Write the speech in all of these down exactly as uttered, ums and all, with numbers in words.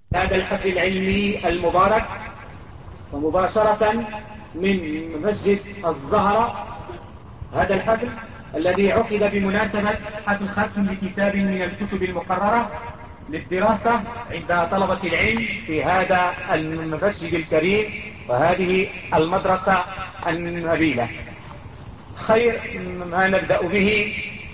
هذا الحفل العلمي المبارك، ومباشرة من مسجد الزهرة. هذا الحفل الذي عقد بمناسبة حفل ختم لكتاب من الكتب المقررة للدراسة عند طلبة العلم في هذا المسجد الكريم وهذه المدرسة النبيلة. خير ما نبدأ به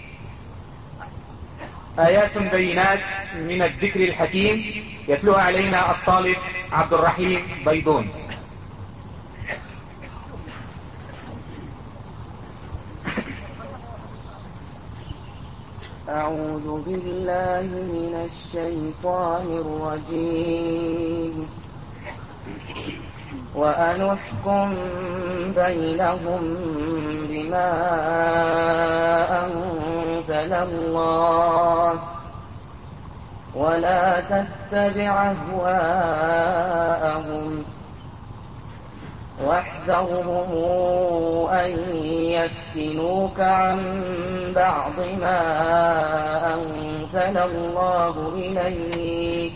آيات بينات من الذكر الحكيم يتلوها علينا الطالب عبد الرحيم بيضون. أعوذ بالله من الشيطان الرجيم. وأن احكم بينهم بما أنزل الله ولا تتبع أهواءهم واحذرهم أن يفتنوك عن بعض ما أنزل الله إليك،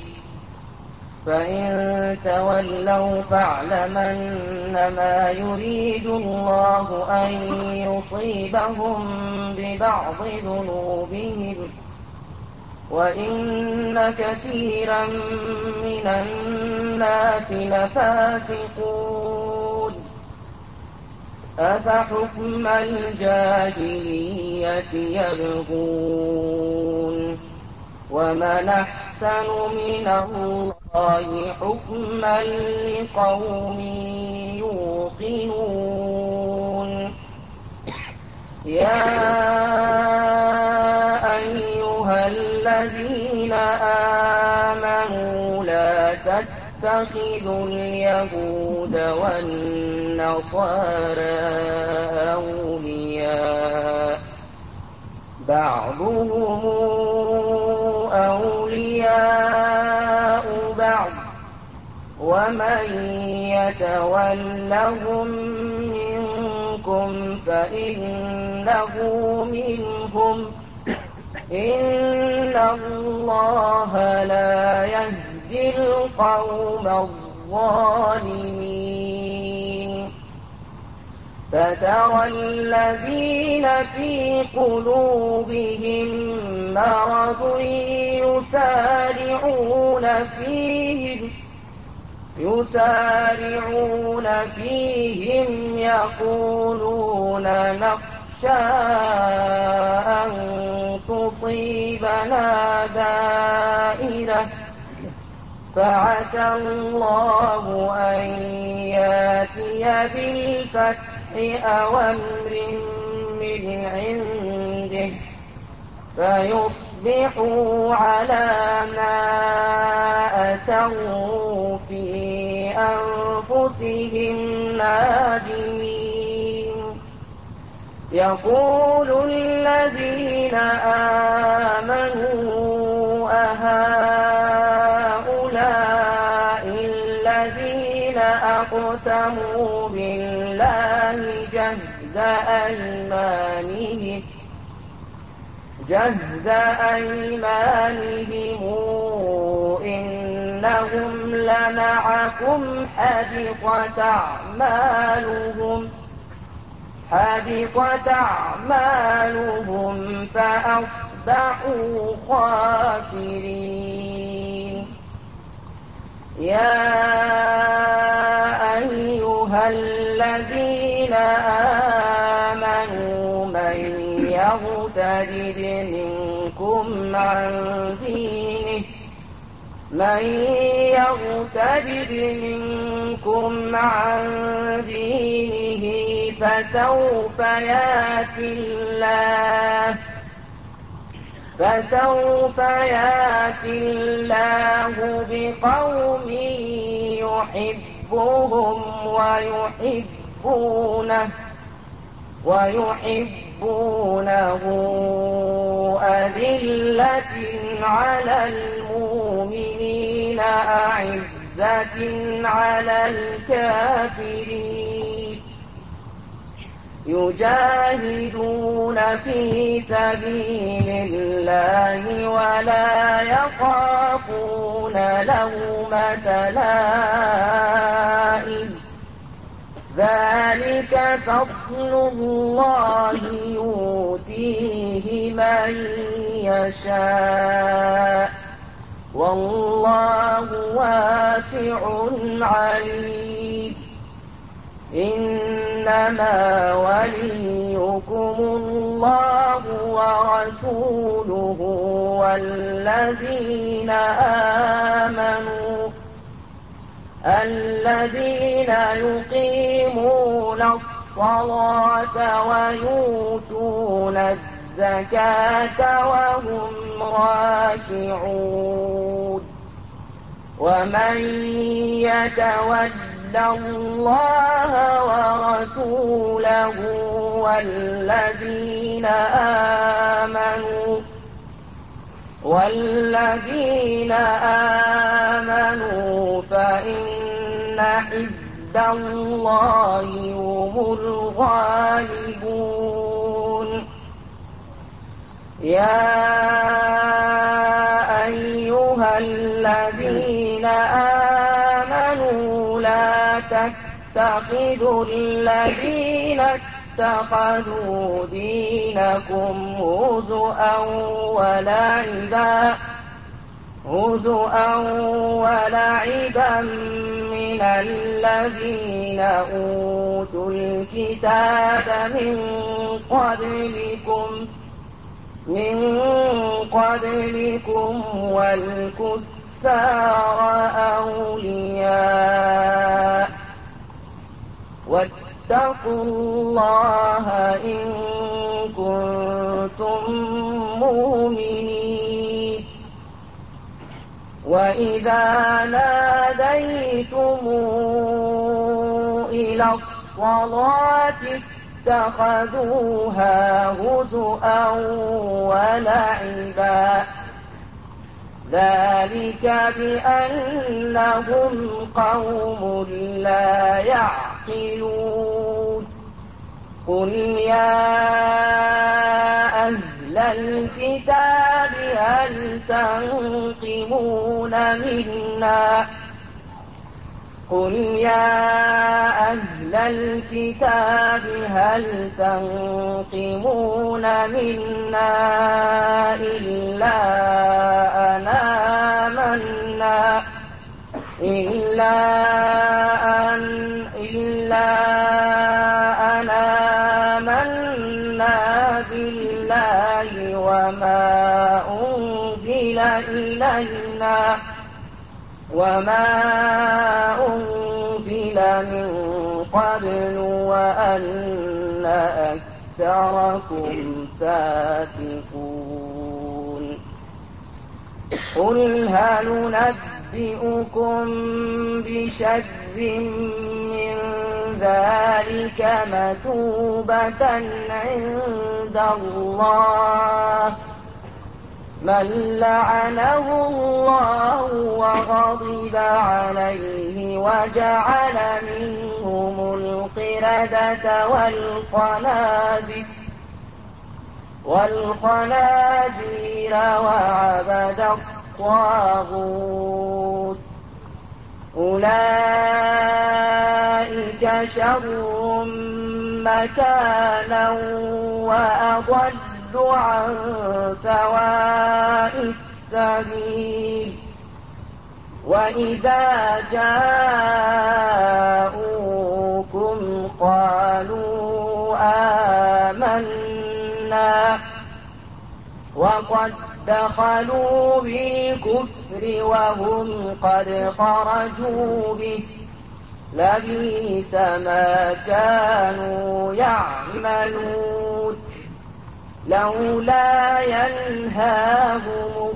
فإن تولوا فاعلم أنما يريد الله أن يصيبهم ببعض ذنوبهم وإن كثيرا من الناس لفاسقون. أفحكم الجاهلية يبغون ومن أحسن من الله حكما لقوم يوقنون. يا أيها الذين آمنوا لا تتخذوا اليهود والنصارى أولياء بعضهم أولياء بعض ومن يتولهم منكم فإنه منهم، إن الله لا يهدي القوم الظالمين. فترى الذين في قلوبهم مرض يسارعون فيهم يسارعون فيهم يقولون نخشى أن تصيبنا دائرة فعسى الله أن ياتي بالفتح أو أمر من عنده فيصبحوا على ما أسروا في أنفسهم نادمين. يقول الذين آمنوا أهؤلاء الذين أقسموا بالله جهد أيمانهم جهد أيمانهم إنهم لمعكم حبطت أعمالهم حبطت أعمالهم فأصبحوا خاسرين. يا أيها الذين آمنوا من يرتد منكم عن دينه من يرتد منكم عن دينه فسوف يأتي الله فسوف يأتي الله بقوم يحبهم ويحبونه ويحبونه أذلة على المؤمنين أعزة على الكافرين يجاهدون في سبيل الله ولا يخافون لومة لائم ذلك فضل الله يؤتيه من يشاء والله واسع عليم إنما وليكم الله ورسوله والذين آمنوا الذين يقيمون الصلاة ويؤتون الزكاة وهم راكعون ومن يتول الله ورسوله والذين آمنوا والذين آمنوا فإن حزب الله هم الغالبون يا أيها الذين آمنوا لا تتخذوا الذين اتخذوا دينكم هزؤا ولعبا هزؤا ولعبا من الذين أوتوا الكتاب من قبلكم من قبلكم والكفار أولياء واتقوا الله إن كنتم مؤمنين وإذا ناديتم إلى الصلاة اتخذوها هزؤا ولعبا ذلك بأنهم قوم لا يعقلون قل يا أهل الكتاب هل تنقمون منا قل يا أهل الكتاب هل تنقمون منا إلا أنا آمنا إلا أن إلا أنا آمنا بالله وما أنزل إلينا وما أنزل من قبل وأن أكثركم فاسقون قل هل ننبئكم بشر من ذلك مثوبة عند الله من لعنه الله وغضب عليه وجعل منهم القردة والخنازير والخنازير وعبد الطاغوت أولئك شر مكانا وأضل عن سواء السبيل وإذا جاءوكم قالوا آمنا وقد دخلوا بالكفر وهم قد خرجوا به لبئس ما كانوا يعملون لولا ينهاهم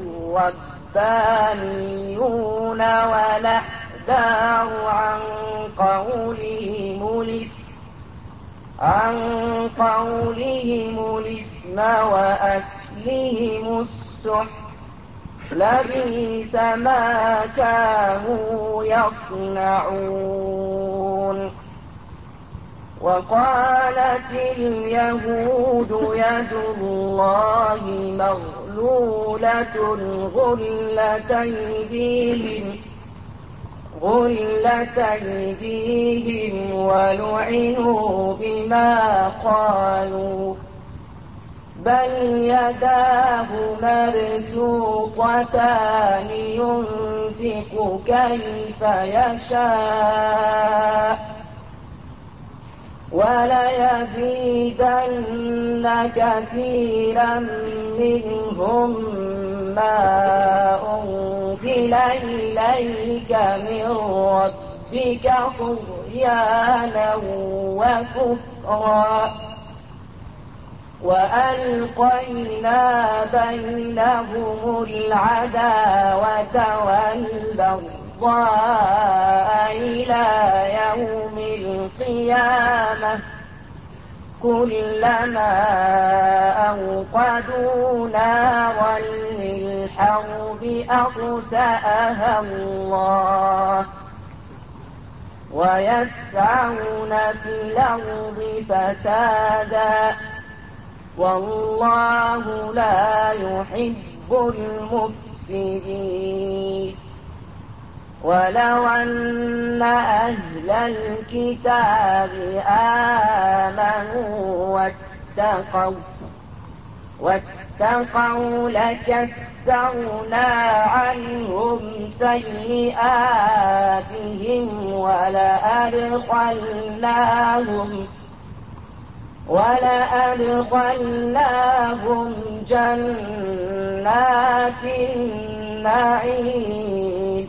الربانيون والأحبار عن قولهم الإثم عن قولهم الإثم وأكلهم السحت لبئس ما كانوا يصنعون وقالت اليهود يد الله مغلولة غلت أيديهم غلت أيديهم ولعنوا بما قالوا بل يداه مبسوطتان ينفق كيف يشاء وليزيدن كثيرا منهم ما أنزل إليك من ربك طغيانا وكفرا وألقينا بينهم العداوة والبغضاء إلى يوم القيامة كلما أوقدوا نارا للحرب أطفأها الله ويسعون في الأرض فسادا والله لا يحب المفسدين ولو أن أهل الكتاب آمنوا واتقوا واتقوا لكفرنا عنهم سيئاتهم ولأدخلناهم ولأدخلناهم جنات النعيم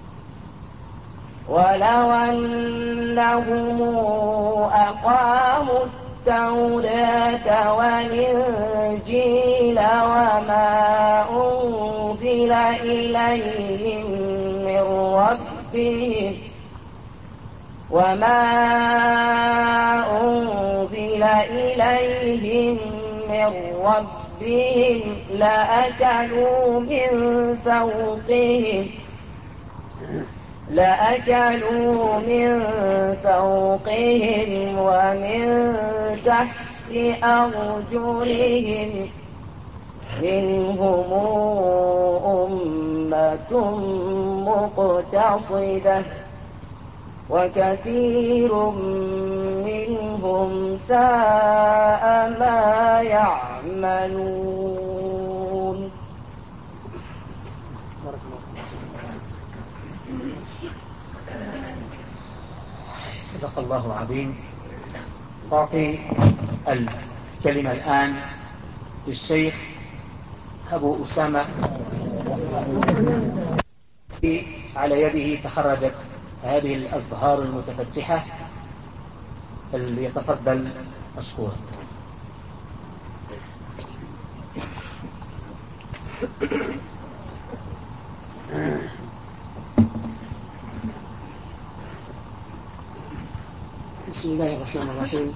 ولو أنهم أقاموا التوراة والإنجيل وما أنزل إليهم من ربهم وما أنزل إليهم من ربهم لأكلوا من فوقهم لأكلوا من فوقهم ومن تحت أرجلهم منهم أمة مقتصدة وكثير منهم ساء ما يعملون. صدق الله العظيم. أعطي الكلمة الآن للشيخ أبو أسامة على يده تخرجت هذه الأزهار المتفتحة، فليتفضل مشكورا. بسم الله الرحمن الرحيم.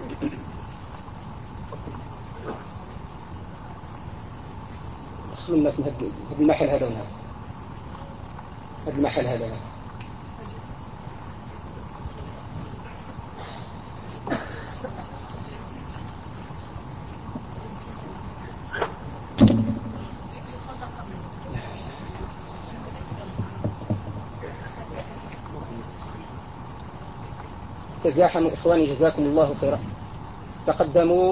أصل الناس هذا المحل هذا هذا هذا المحل هذا تزاحموا إخواني جزاكم الله خيرا. تقدموا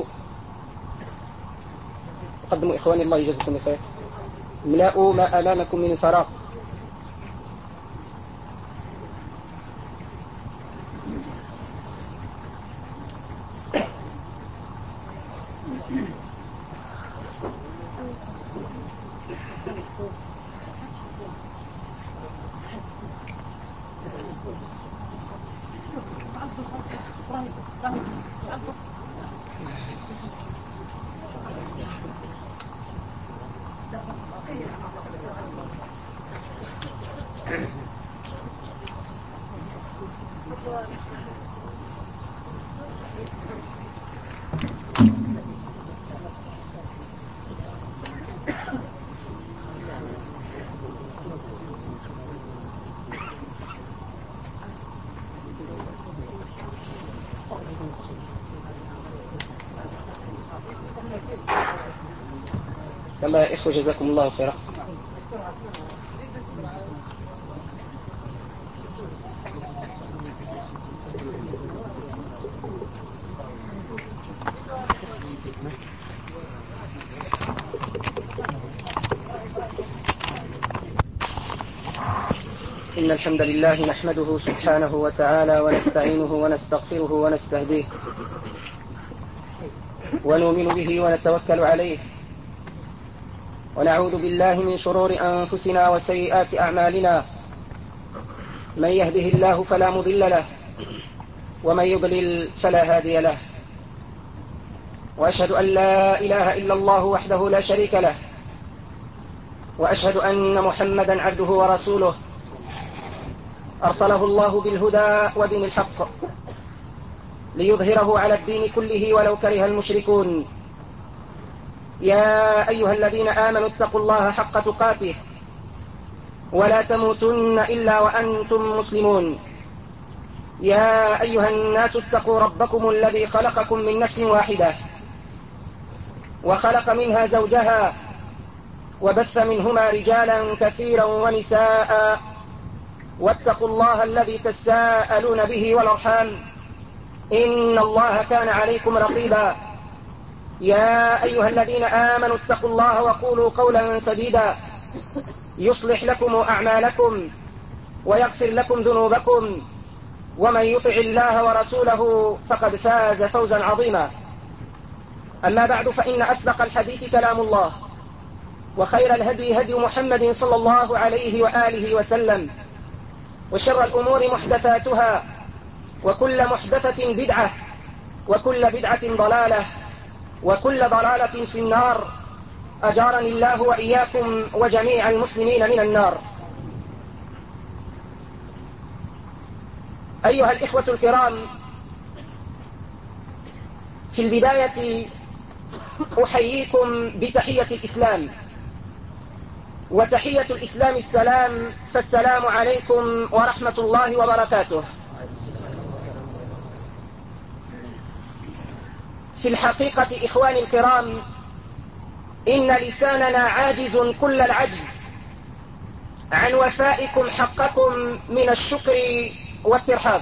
تقدموا إخواني الله يجزاكم خير. املأوا ما أمامكم من الفراغ. يلا يا إخوة جزاكم الله خيرا. إن الحمد لله نحمده سبحانه وتعالى ونستعينه ونستغفره ونستهديه ونؤمن به ونتوكل عليه ونعوذ بالله من شرور أنفسنا وسيئات أعمالنا. من يهده الله فلا مضل له ومن يضلل فلا هادي له. وأشهد أن لا إله إلا الله وحده لا شريك له وأشهد أن محمدا عبده ورسوله أرسله الله بالهدى ودين الحق ليظهره على الدين كله ولو كره المشركون. يا أيها الذين آمنوا اتقوا الله حق تقاته ولا تموتن إلا وأنتم مسلمون. يا أيها الناس اتقوا ربكم الذي خلقكم من نفس واحدة وخلق منها زوجها وبث منهما رجالا كثيرا ونساء واتقوا الله الذي تساءلون به والأرحام إن الله كان عليكم رقيبا. يا أيها الذين آمنوا اتقوا الله وقولوا قولا سديدا يصلح لكم أعمالكم ويغفر لكم ذنوبكم ومن يطع الله ورسوله فقد فاز فوزا عظيما. أما بعد فإن أصدق الحديث كلام الله وخير الهدي هدي محمد صلى الله عليه وآله وسلم وشر الأمور محدثاتها وكل محدثة بدعة وكل بدعة ضلالة وكل ضلالة في النار. أجارني الله وإياكم وجميع المسلمين من النار. أيها الإخوة الكرام، في البداية أحييكم بتحية الإسلام، وتحية الإسلام السلام، فالسلام عليكم ورحمة الله وبركاته. في الحقيقة إخواني الكرام، إن لساننا عاجز كل العجز عن وفائكم حقكم من الشكر والترحاب،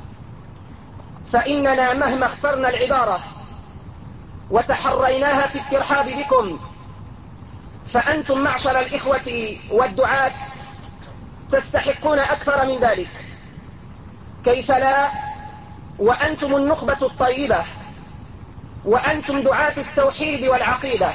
فإننا مهما اخترنا العبارة وتحريناها في الترحاب بكم فأنتم معشر الإخوة والدعاة تستحقون أكثر من ذلك. كيف لا وأنتم النخبة الطيبة، وأنتم دعاة التوحيد والعقيدة،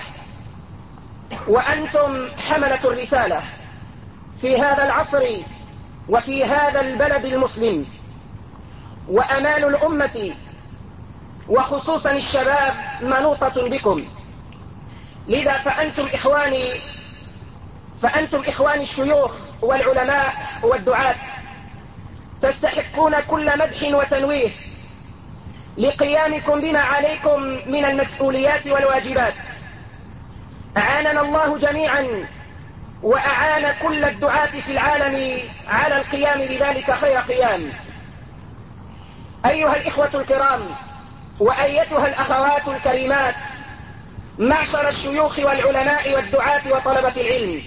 وأنتم حملة الرسالة في هذا العصر وفي هذا البلد المسلم، وأمال الأمة وخصوصا الشباب منوطة بكم. لذا فأنتم إخواني فأنتم إخواني الشيوخ والعلماء والدعاة تستحقون كل مدح وتنويه لقيامكم بما عليكم من المسؤوليات والواجبات. أعاننا الله جميعا وأعان كل الدعاة في العالم على القيام بذلك خير قيام. أيها الإخوة الكرام وأيتها الأخوات الكريمات، معشر الشيوخ والعلماء والدعاة وطلبة العلم،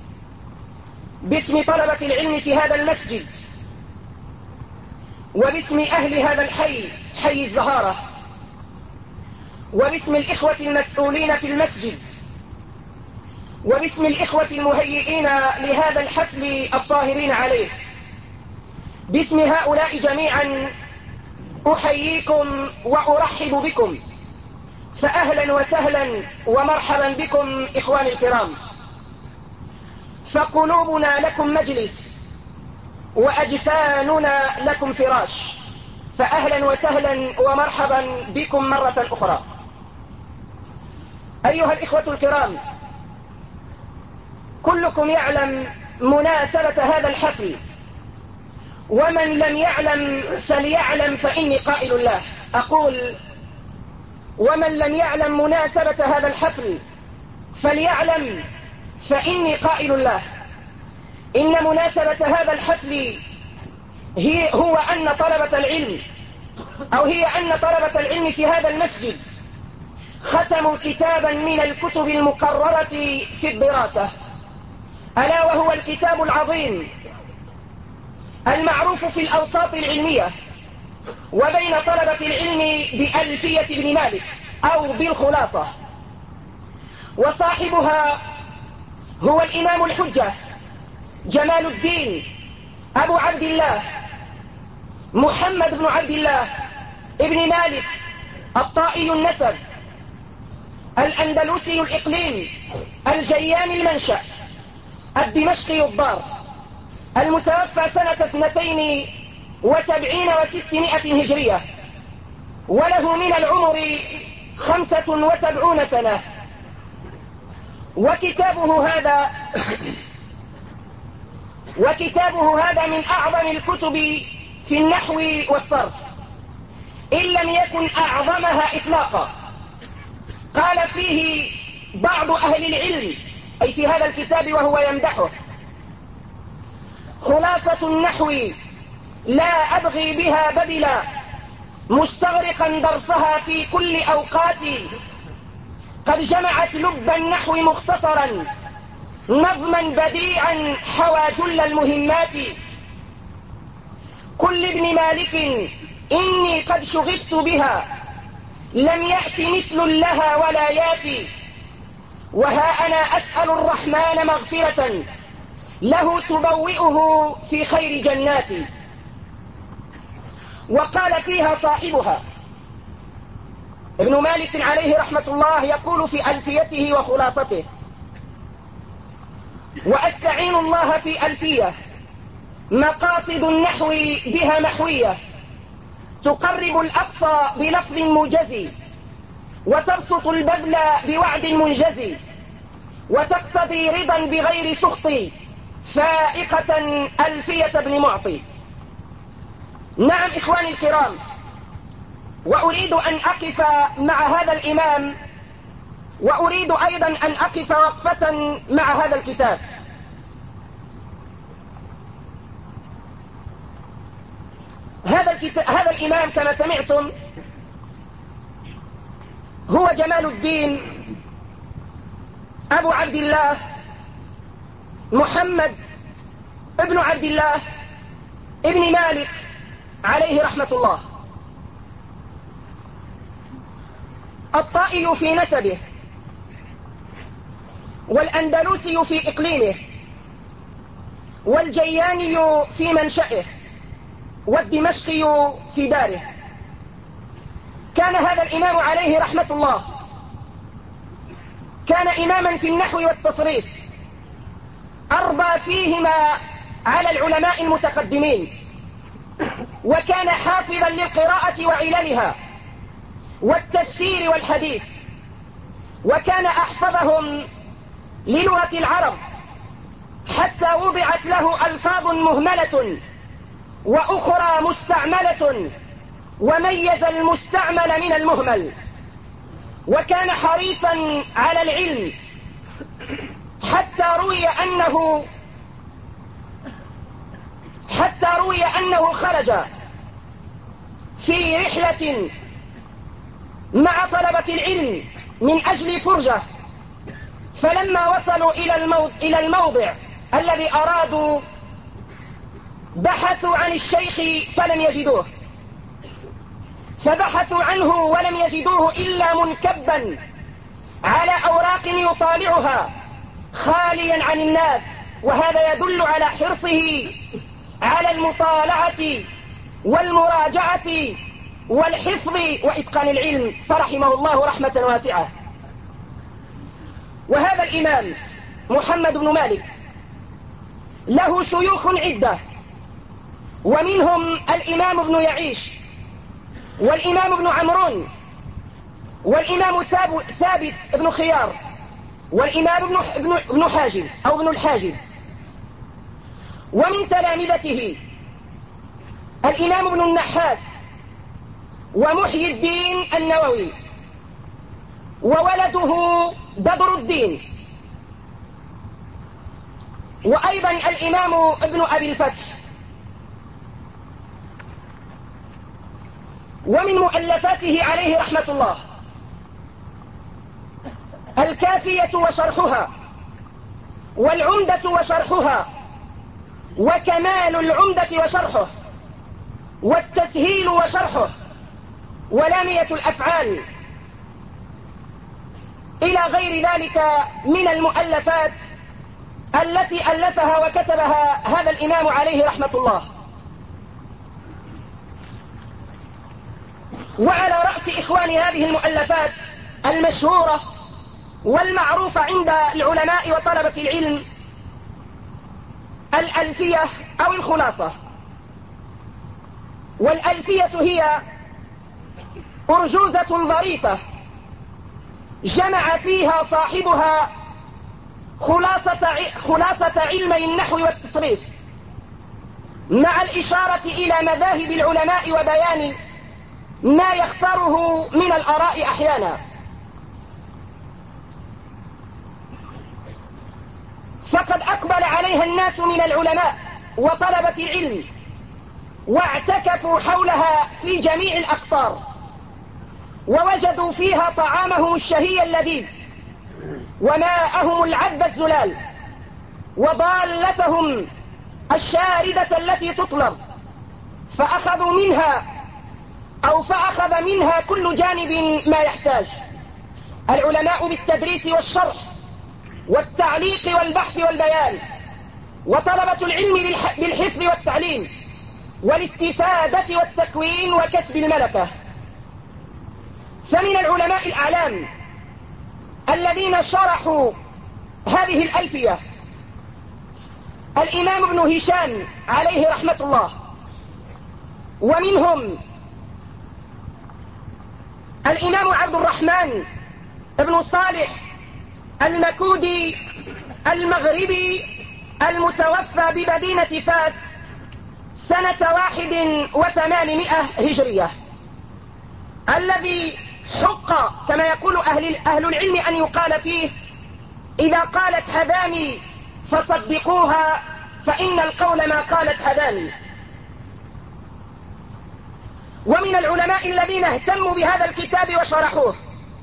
باسم طلبة العلم في هذا المسجد وباسم أهل هذا الحي، حي الزهارة، وباسم الإخوة المسؤولين في المسجد، وباسم الإخوة المهيئين لهذا الحفل الصاهرين عليه، باسم هؤلاء جميعا أحييكم وأرحب بكم، فأهلا وسهلا ومرحبا بكم إخواني الكرام. فقلوبنا لكم مجلس وأجفاننا لكم فراش، فأهلا وسهلا ومرحبا بكم مرة أخرى. أيها الإخوة الكرام، كلكم يعلم مناسبة هذا الحفل، ومن لم يعلم فليعلم فإني قائل له. أقول ومن لم يعلم مناسبة هذا الحفل فليعلم فإني قائل له. إن مناسبة هذا الحفل هي هو أن طلبة العلم أو هي أن طلبة العلم في هذا المسجد ختموا كتابا من الكتب المقررة في الدراسة، ألا وهو الكتاب العظيم المعروف في الأوساط العلمية وبين طلبة العلم بألفية ابن مالك أو بالخلاصة. وصاحبها هو الإمام الحجة جمال الدين أبو عبد الله محمد بن عبد الله ابن مالك الطائي النسب الأندلسي الإقليم الجياني المنشأ الدمشقي الدار، المتوفى سنة اثنتين وسبعين وستمائة هجرية، وله من العمر خمسة وسبعون سنة. وكتابه هذا وكتابه هذا من أعظم الكتب في النحو والصرف، إن لم يكن أعظمها إطلاقا. قال فيه بعض أهل العلم، أي في هذا الكتاب وهو يمدحه: خلاصة النحو لا أبغي بها بدلا، مستغرقا درسها في كل أوقاتي، قد جمعت لب النحو مختصرا نظما بديعا حوى جل المهمات. كل ابن مالك إني قد شغفت بها، لم يأت مثل لها ولا ياتي، وها أنا أسأل الرحمن مغفرة له تبوئه في خير جناتي. وقال فيها صاحبها ابن مالك عليه رحمة الله يقول في ألفيته وخلاصته: وأستعين الله في ألفية مقاصد النحو بها محوية، تقرب الأقصى بلفظ موجز، وتبسط البذل بوعد منجز، وتقتضي رضا بغير سخط، فائقة ألفية ابن معطي. نعم إخواني الكرام، وأريد أن أقف مع هذا الإمام، وأريد أيضا أن أقف وقفة مع هذا الكتاب. هذا, الكتاب هذا الإمام كما سمعتم هو جمال الدين أبو عبد الله محمد ابن عبد الله ابن مالك عليه رحمة الله، الطائي في نسبه، والأندلسي في إقليمه، والجياني في منشأه، والدمشقي في داره. كان هذا الإمام عليه رحمة الله كان إماما في النحو والتصريف، أربى فيهما على العلماء المتقدمين، وكان حافظا للقراءة وعللها والتفسير والحديث، وكان أحفظهم للغة العرب، حتى وضعت له ألفاظ مهملة وأخرى مستعملة، وميز المستعمل من المهمل. وكان حريصا على العلم، حتى روي أنه حتى روي أنه خرج في رحلة مع طلبة العلم من أجل فرجة، فلما وصلوا إلى الموضع, إلى الموضع الذي أرادوا بحثوا عن الشيخ فلم يجدوه، فبحثوا عنه ولم يجدوه إلا منكبا على أوراق يطالعها خاليا عن الناس، وهذا يدل على حرصه على المطالعة والمراجعة والحفظ وإتقان العلم، فرحمه الله رحمة واسعة. وهذا الإمام محمد بن مالك له شيوخ عدة، ومنهم الإمام ابن يعيش، والإمام ابن عمرون، والإمام ثابت ابن خيار، والإمام ابن, ابن حاجب أو ابن الحاجب. ومن تلامذته الإمام ابن النحاس ومحيي الدين النووي، وولده بدر الدين، وأيضا الإمام ابن أبي الفتح. ومن مؤلفاته عليه رحمة الله الكافية وشرحها، والعمدة وشرحها، وكمال العمدة وشرحه، والتسهيل وشرحه، ولامية الأفعال، إلى غير ذلك من المؤلفات التي ألفها وكتبها هذا الإمام عليه رحمة الله. وعلى رأس إخوان هذه المؤلفات المشهورة والمعروفة عند العلماء وطلبة العلم الألفية أو الخلاصة. والألفية هي أرجوزة ظريفة جمع فيها صاحبها خلاصة, خلاصة علمي النحو والتصريف، مع الإشارة إلى مذاهب العلماء وبيان ما يختاره من الآراء أحيانا. فقد أقبل عليها الناس من العلماء وطلبة العلم واعتكفوا حولها في جميع الأقطار، ووجدوا فيها طعامهم الشهي اللذيذ، وماءهم العذب الزلال، وضالتهم الشاردة التي تطلب، فأخذوا منها أو فأخذ منها كل جانب ما يحتاج العلماء بالتدريس والشرح والتعليق والبحث والبيان، وطلبة العلم بالحفظ والتعليم والاستفادة والتكوين وكسب الملكة. فمن العلماء الأعلام الذين شرحوا هذه الألفية الإمام ابن هشام عليه رحمة الله، ومنهم الإمام عبد الرحمن ابن صالح المكودي المغربي المتوفى بمدينة فاس سنة واحد وثمانمائة هجرية، الذي حق كما يقول أهل, أهل العلم أن يقال فيه: إذا قالت هذاني فصدقوها فإن القول ما قالت هذاني. ومن العلماء الذين اهتموا بهذا الكتاب وشرحوه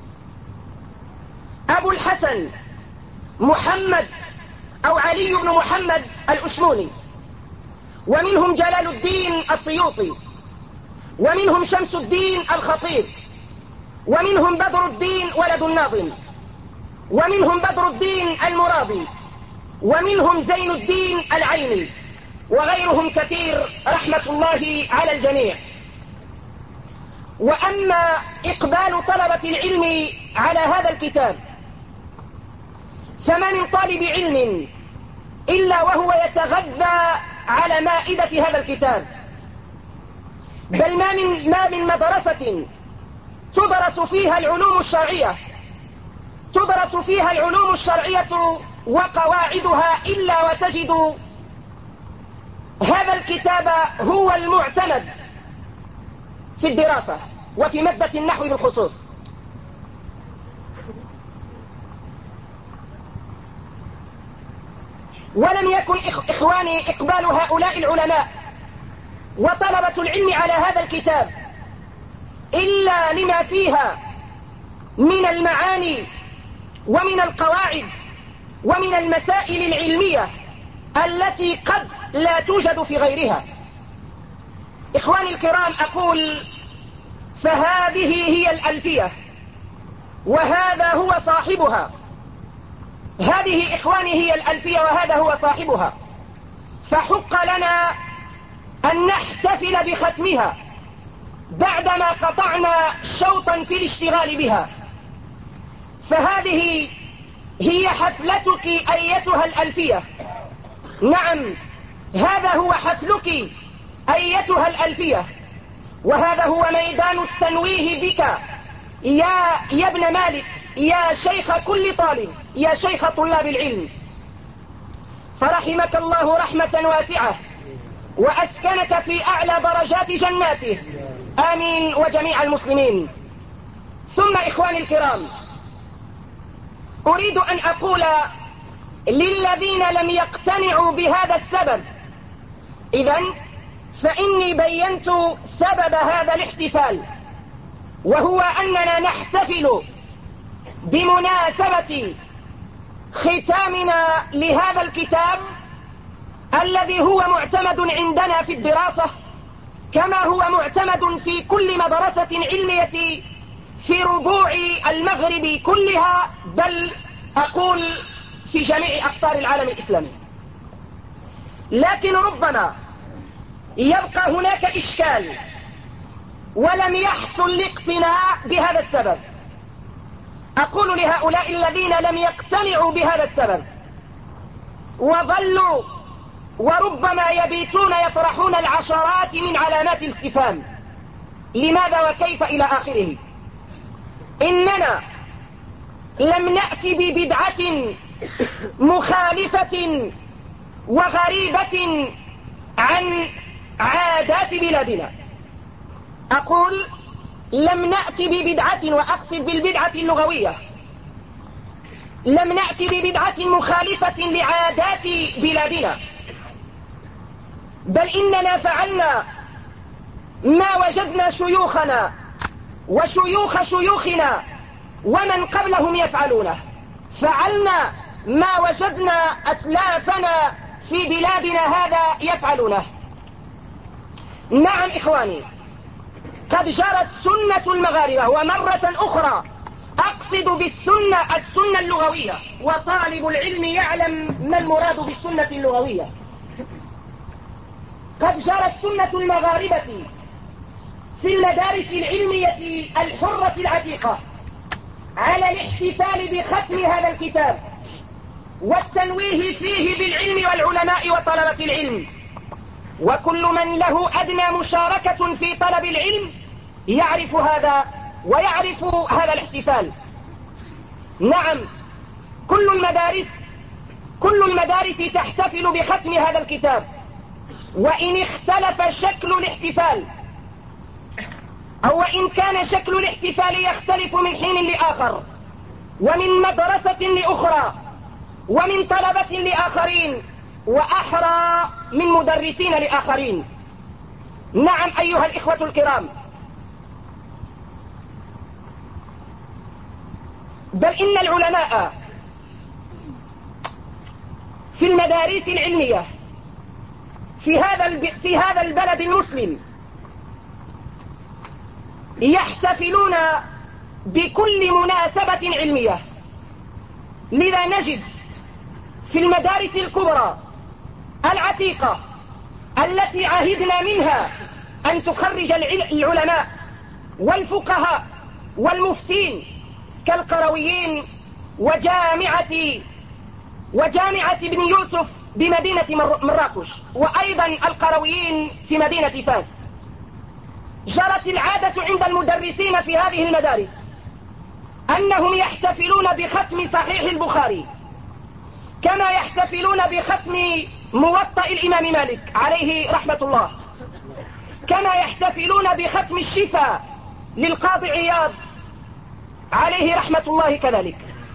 أبو الحسن محمد أو علي بن محمد الأشموني، ومنهم جلال الدين السيوطي، ومنهم شمس الدين الخطيب، ومنهم بدر الدين ولد الناظم، ومنهم بدر الدين المرابي، ومنهم زين الدين العيني، وغيرهم كثير رحمة الله على الجميع. وأما إقبال طلبة العلم على هذا الكتاب فما من طالب علم إلا وهو يتغذى على مائدة هذا الكتاب، بل ما من, ما من مدرسة تدرس فيها العلوم الشرعية تدرس فيها العلوم الشرعية وقواعدها إلا وتجد هذا الكتاب هو المعتمد في الدراسة وفي مادة النحو بالخصوص. ولم يكن إخواني إقبال هؤلاء العلماء وطلبة العلم على هذا الكتاب إلا لما فيها من المعاني ومن القواعد ومن المسائل العلمية التي قد لا توجد في غيرها. إخواني الكرام، أقول فهذه هي الألفية وهذا هو صاحبها. هذه إخواني هي الألفية وهذا هو صاحبها، فحق لنا أن نحتفل بختمها بعدما قطعنا شوطا في الاشتغال بها. فهذه هي حفلتك أيتها الألفية، نعم هذا هو حفلك أيتها الألفية، وهذا هو ميدان التنويه بك يا, يا ابن مالك، يا شيخ كل طالب، يا شيخ طلاب العلم، فرحمك الله رحمة واسعة وأسكنك في أعلى درجات جناته، آمين وجميع المسلمين. ثم إخواني الكرام، أريد أن أقول للذين لم يقتنعوا بهذا السبب: إذن فإني بينت سبب هذا الاحتفال، وهو أننا نحتفل بمناسبة ختامنا لهذا الكتاب الذي هو معتمد عندنا في الدراسة، كما هو معتمد في كل مدرسة علمية في ربوع المغرب كلها، بل أقول في جميع أقطار العالم الإسلامي. لكن ربما يبقى هناك إشكال ولم يحصل الاقتناع بهذا السبب. أقول لهؤلاء الذين لم يقتنعوا بهذا السبب وظلوا وربما يبيتون يطرحون العشرات من علامات الاستفهام لماذا وكيف إلى آخره، إننا لم نأتي ببدعة مخالفة وغريبة عن عادات بلادنا. أقول لم نأتي ببدعة، وأقصد بالبدعة اللغوية، لم نأتي ببدعة مخالفة لعادات بلادنا، بل إننا فعلنا ما وجدنا شيوخنا وشيوخ شيوخنا ومن قبلهم يفعلونه، فعلنا ما وجدنا أسلافنا في بلادنا هذا يفعلونه. نعم إخواني، قد جرت سنة المغاربة، ومرة أخرى أقصد بالسنة السنة اللغوية، وطالب العلم يعلم ما المراد بالسنة اللغوية. قد جرت سنة المغاربة في المدارس العلمية الحرة العتيقة على الاحتفال بختم هذا الكتاب والتنويه فيه بالعلم والعلماء وطلبة العلم، وكل من له أدنى مشاركة في طلب العلم يعرف هذا ويعرف هذا الاحتفال. نعم، كل المدارس كل المدارس تحتفل بختم هذا الكتاب، وإن اختلف شكل الاحتفال أو وإن كان شكل الاحتفال يختلف من حين لآخر ومن مدرسة لأخرى ومن طلبة لآخرين وأحرى من مدرسين لآخرين. نعم أيها الإخوة الكرام، بل إن العلماء في المدارس العلمية في هذا في هذا البلد المسلم يحتفلون بكل مناسبة علمية. لذا نجد في المدارس الكبرى العتيقة التي عهدنا منها أن تخرج العلماء والفقهاء والمفتين كالقرويين وجامعة وجامعة ابن يوسف بمدينة مراكش، وأيضا القرويين في مدينة فاس، جرت العادة عند المدرسين في هذه المدارس أنهم يحتفلون بختم صحيح البخاري كما يحتفلون بختم موطأ الإمام مالك عليه رحمة الله، كما يحتفلون بختم الشفاء للقاضي عياض عليه رحمة الله كذلك.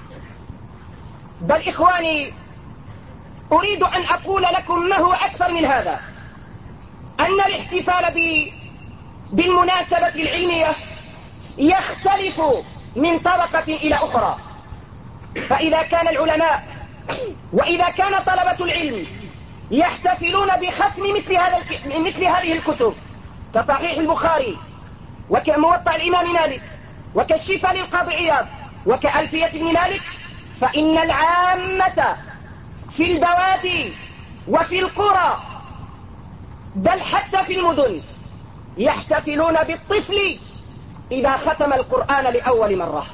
بل إخواني، أريد أن أقول لكم ما هو أكثر من هذا، أن الاحتفال بالمناسبة العلمية يختلف من طبقة إلى أخرى. فإذا كان العلماء وإذا كان طلبة العلم يحتفلون بختم مثل, هذا مثل هذه الكتب كصحيح البخاري وكموطأ الإمام مالك وكالشفاء للقاضي عياض وكألفية ابن مالك، فإن العامة في البوادي وفي القرى بل حتى في المدن يحتفلون بالطفل إذا ختم القرآن لأول مرة،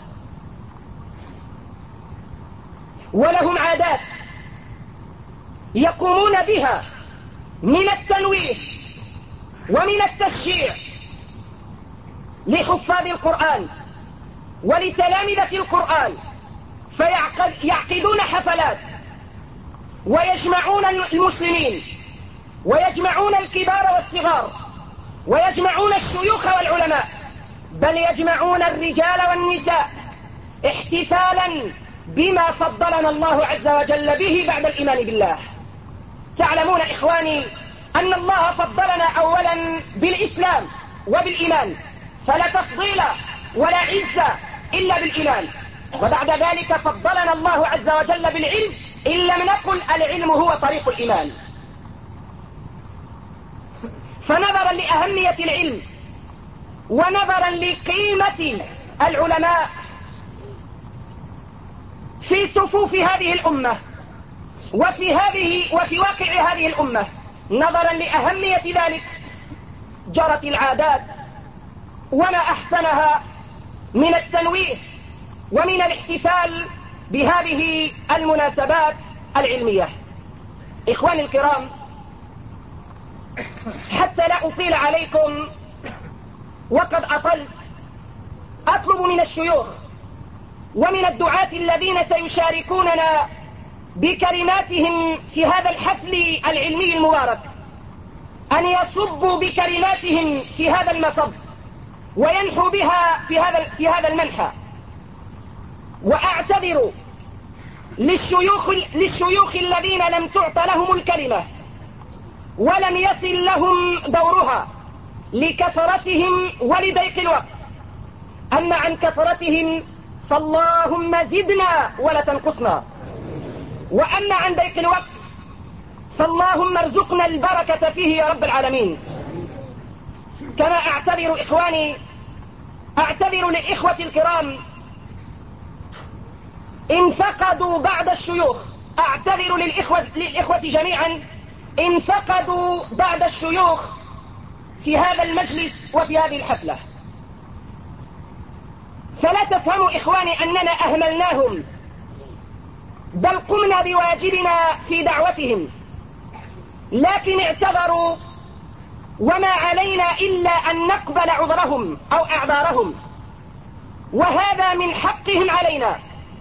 ولهم عادات يقومون بها من التنويه ومن التشجيع لحفاظ القرآن ولتلامذة القرآن، فيعقدون حفلات ويجمعون المسلمين ويجمعون الكبار والصغار ويجمعون الشيوخ والعلماء، بل يجمعون الرجال والنساء احتفالا بما فضلنا الله عز وجل به بعد الإيمان بالله. تعلمون إخواني أن الله فضلنا أولا بالإسلام وبالإيمان، فلا تفضيل ولا عزة إلا بالإيمان، وبعد ذلك فضلنا الله عز وجل بالعلم، إن لم نقل العلم هو طريق الإيمان. فنظرا لأهمية العلم ونظرا لقيمة العلماء في صفوف هذه الأمة وفي هذه وفي واقع هذه الأمة، نظرا لأهمية ذلك جرت العادات وما أحسنها من التنويه ومن الاحتفال بهذه المناسبات العلمية. إخواني الكرام، حتى لا أطيل عليكم وقد أطلت، أطلب من الشيوخ ومن الدعاة الذين سيشاركوننا بكلماتهم في هذا الحفل العلمي المبارك أن يصبوا بكلماتهم في هذا المصب وينحوا بها في هذا في هذا المنحى. وأعتذر للشيوخ للشيوخ الذين لم تعط لهم الكلمة ولم يصل لهم دورها لكثرتهم ولضيق الوقت. أما عن كثرتهم فاللهم زدنا ولا تنقصنا، وأما عن ضيق الوقت فاللهم ارزقنا البركة فيه يا رب العالمين. كما أعتذر إخواني أعتذر للإخوة الكرام إن فقدوا بعض الشيوخ، أعتذر للإخوة, للإخوة جميعا إن فقدوا بعض الشيوخ في هذا المجلس وفي هذه الحفلة. فلا تفهموا إخواني أننا أهملناهم، بل قمنا بواجبنا في دعوتهم، لكن اعتذروا وما علينا إلا أن نقبل عذرهم أو أعذارهم، وهذا من حقهم علينا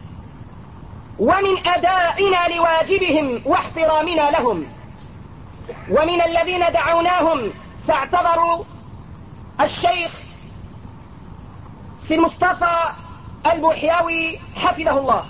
ومن أدائنا لواجبهم واحترامنا لهم. ومن الذين دعوناهم فاعتذروا الشيخ سي مصطفى البوحياوي حفظه الله،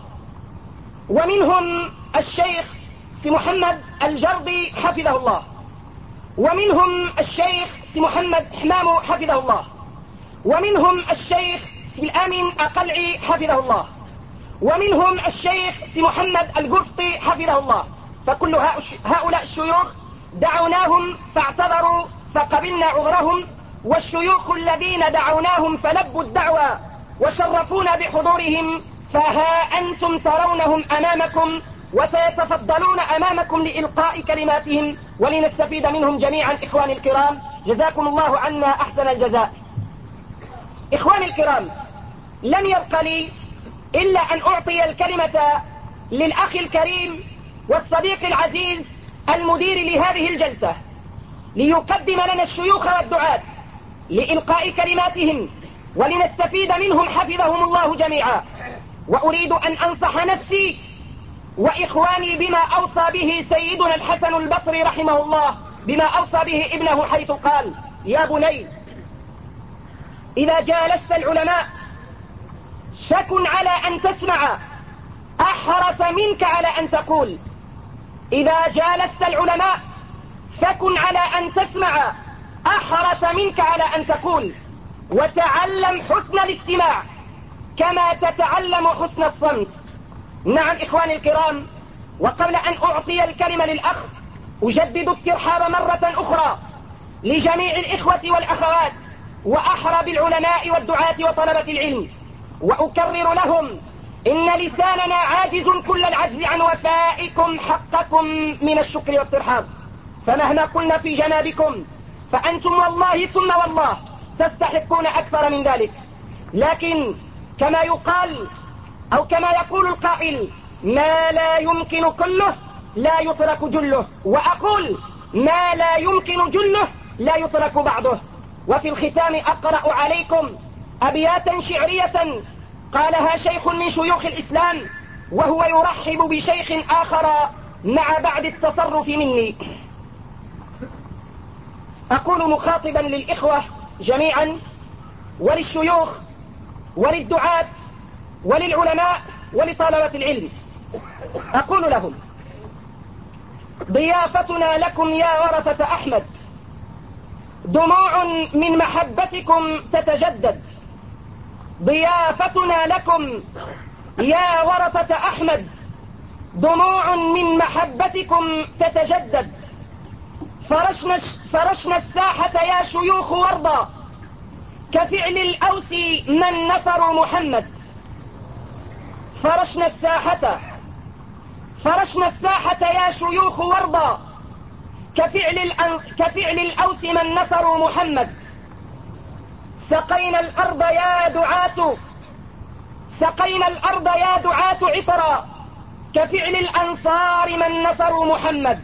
ومنهم الشيخ سي محمد الجربي حفظه الله، ومنهم الشيخ سي محمد حمامو حفظه الله، ومنهم الشيخ سي الآمن أقلعي حفظه الله، ومنهم الشيخ سي محمد القرطي حفظه الله. فكل هؤلاء الشيوخ دعوناهم فاعتذروا فقبلنا عذرهم، والشيوخ الذين دعوناهم فلبوا الدعوة وشرفونا بحضورهم فها أنتم ترونهم أمامكم وسيتفضلون أمامكم لإلقاء كلماتهم ولنستفيد منهم جميعا. إخواني الكرام، جزاكم الله عنا أحسن الجزاء. إخواني الكرام، لم يبق لي إلا أن أعطي الكلمة للأخ الكريم والصديق العزيز المدير لهذه الجلسة ليقدم لنا الشيوخ والدعاة لإلقاء كلماتهم ولنستفيد منهم حفظهم الله جميعا. وأريد أن أنصح نفسي وإخواني بما أوصى به سيدنا الحسن البصري رحمه الله، بما أوصى به ابنه حيث قال: يا بني إذا جالست العلماء فكن على أن تسمع أحرص منك على أن تقول. إذا جالست العلماء فكن على أن تسمع أحرص منك على أن تقول، وتعلم حسن الاستماع كما تتعلم حسن الصمت. نعم إخواني الكرام، وقبل أن أعطي الكلمة للأخ أجدد الترحاب مرة أخرى لجميع الإخوة والأخوات وأحرى بالعلماء والدعاة وطلبة العلم، وأكرر لهم إن لساننا عاجز كل العجز عن وفائكم حقكم من الشكر والترحاب، فمهما قلنا في جنابكم فأنتم والله ثم والله تستحقون أكثر من ذلك. لكن كما يقال أو كما يقول القائل: ما لا يمكن كله لا يترك جله، وأقول: ما لا يمكن جله لا يترك بعضه. وفي الختام أقرأ عليكم أبياتا شعرية قالها شيخ من شيوخ الإسلام وهو يرحب بشيخ آخر مع بعد التصرف مني. أقول مخاطبا للإخوة جميعا وللشيوخ وللدعاة وللعلماء ولطلبة العلم، أقول لهم: ضيافتنا لكم يا ورثة أحمد دموع من محبتكم تتجدد، ضيافتنا لكم يا ورثة أحمد دموع من محبتكم تتجدد. فرشنا, فرشنا الساحة يا شيوخ ورضا كفعل الأوس من نصروا محمد. فرشنا الساحة فرشنا الساحة يا شيوخ ورضا كفعل, الأن... كفعل الأوس من نصروا محمد. سقينا الأرض يا دعاة سقينا الأرض يا دعاة عطرا كفعل الأنصار من نصروا محمد.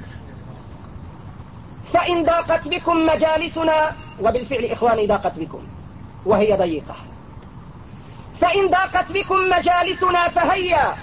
فإن ضاقت بكم مجالسنا، وبالفعل إخواني ضاقت بكم وهي ضيقة، فإن ضاقت بكم مجالسنا فهيا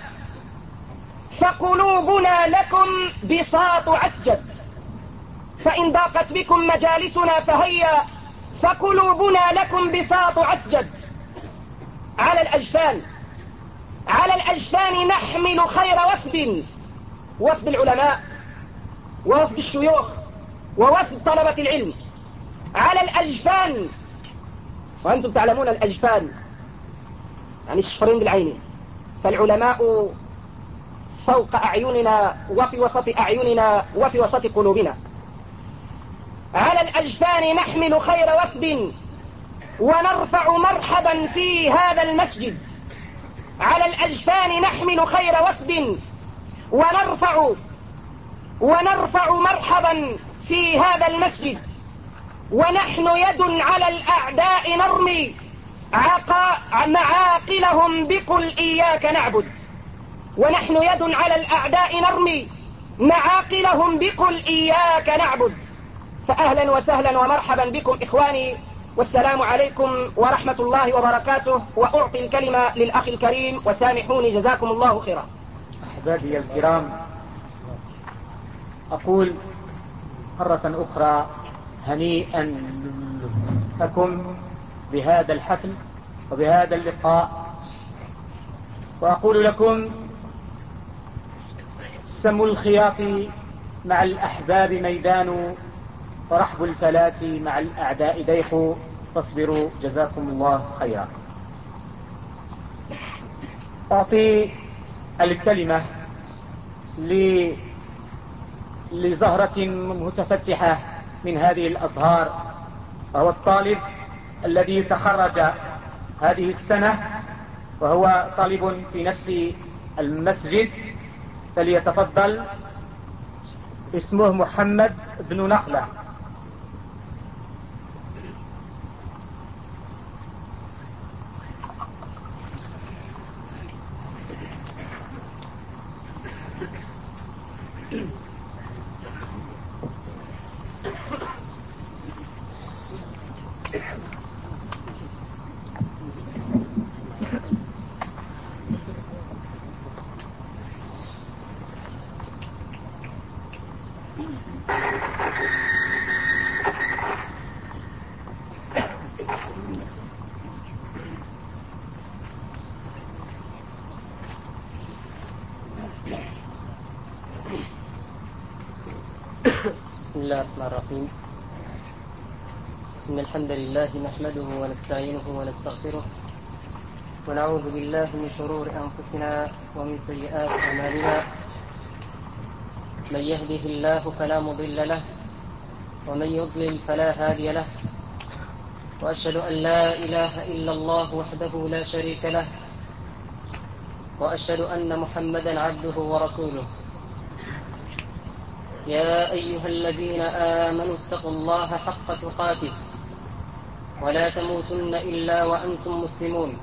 فقلوبنا لكم بساط عسجد. فإن ضاقت بكم مجالسنا فهيا فقلوبنا لكم بساط عسجد. على الأجفان على الأجفان نحمل خير وفد، وفد العلماء ووفد الشيوخ ووفد طلبة العلم. على الأجفان، وأنتم تعلمون الأجفان يعني الشفرين بالعين، فالعلماء فوق أعيننا وفي وسط أعيننا وفي وسط قلوبنا. على الأجفان نحمل خير وفد ونرفع مرحبا في هذا المسجد. على الأجفان نحمل خير وفد ونرفع ونرفع مرحبا في هذا المسجد. ونحن يد على الأعداء نرمي عقا معاقلهم بقل إياك نعبد. ونحن يد على الأعداء نرمي معاقلهم بقل إياك نعبد. فأهلا وسهلا ومرحبا بكم إخواني، والسلام عليكم ورحمة الله وبركاته. وأعطي الكلمة للأخ الكريم وسامحوني جزاكم الله خيرا. أحبابي الكرام، أقول مرة أخرى هنيئا لكم بهذا الحفل وبهذا اللقاء، وأقول لكم سم الخياط مع الأحباب ميدان، ورحب الفلاة مع الأعداء ديخ، فاصبروا جزاكم الله خيرا. أعطي الكلمة لزهرة متفتحة من هذه الأزهار، وهو الطالب الذي تخرج هذه السنة، وهو طالب في نفس المسجد، فليتفضل. اسمه محمد بن نخلة. بسم الله الرحمن الرحيم. إن الحمد لله نحمده ونستعينه ونستغفره، ونعوذ بالله من شرور أنفسنا ومن سيئات أعمالنا. من يهده الله فلا مضل له، ومن يضلل فلا هادي له. وأشهد أن لا إله إلا الله وحده لا شريك له، وأشهد أن محمدا عبده ورسوله. يا أيها الذين آمنوا اتقوا الله حق تقاته ولا تموتن إلا وأنتم مسلمون.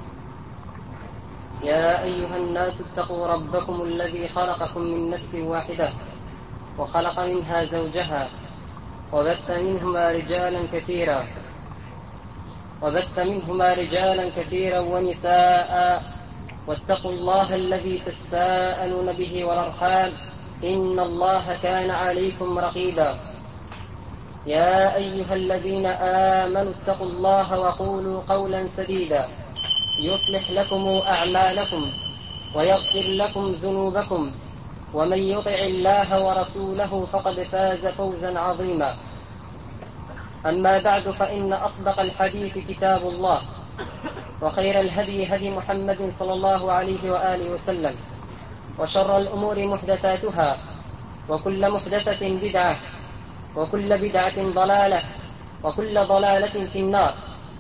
يا أيها الناس اتقوا ربكم الذي خلقكم من نفس واحدة وخلق منها زوجها وبث منهما رجالا كثيرا وبث منهما رجالا كثيرا ونساء واتقوا الله الذي تساءلون به والأرحام إن الله كان عليكم رقيبا. يا أيها الذين آمنوا اتقوا الله وقولوا قولا سديدا يصلح لكم أعمالكم ويغفر لكم ذنوبكم، ومن يطع الله ورسوله فقد فاز فوزا عظيما. أما بعد، فإن أصدق الحديث كتاب الله، وخير الهدي هدي محمد صلى الله عليه وآله وسلم، وشر الأمور محدثاتها، وكل محدثة بدعة، وكل بدعة ضلالة، وكل ضلالة في النار.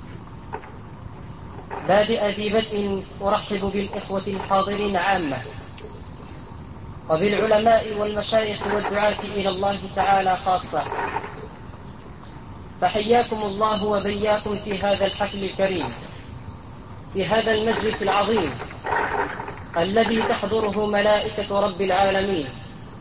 بادئ ذي بدء أرحب بالإخوة الحاضرين عامة، وبالعلماء والمشايخ والدعاة إلى الله تعالى خاصة، فحياكم الله وبياكم في هذا الحفل الكريم، في هذا المجلس العظيم الذي تحضره ملائكة رب العالمين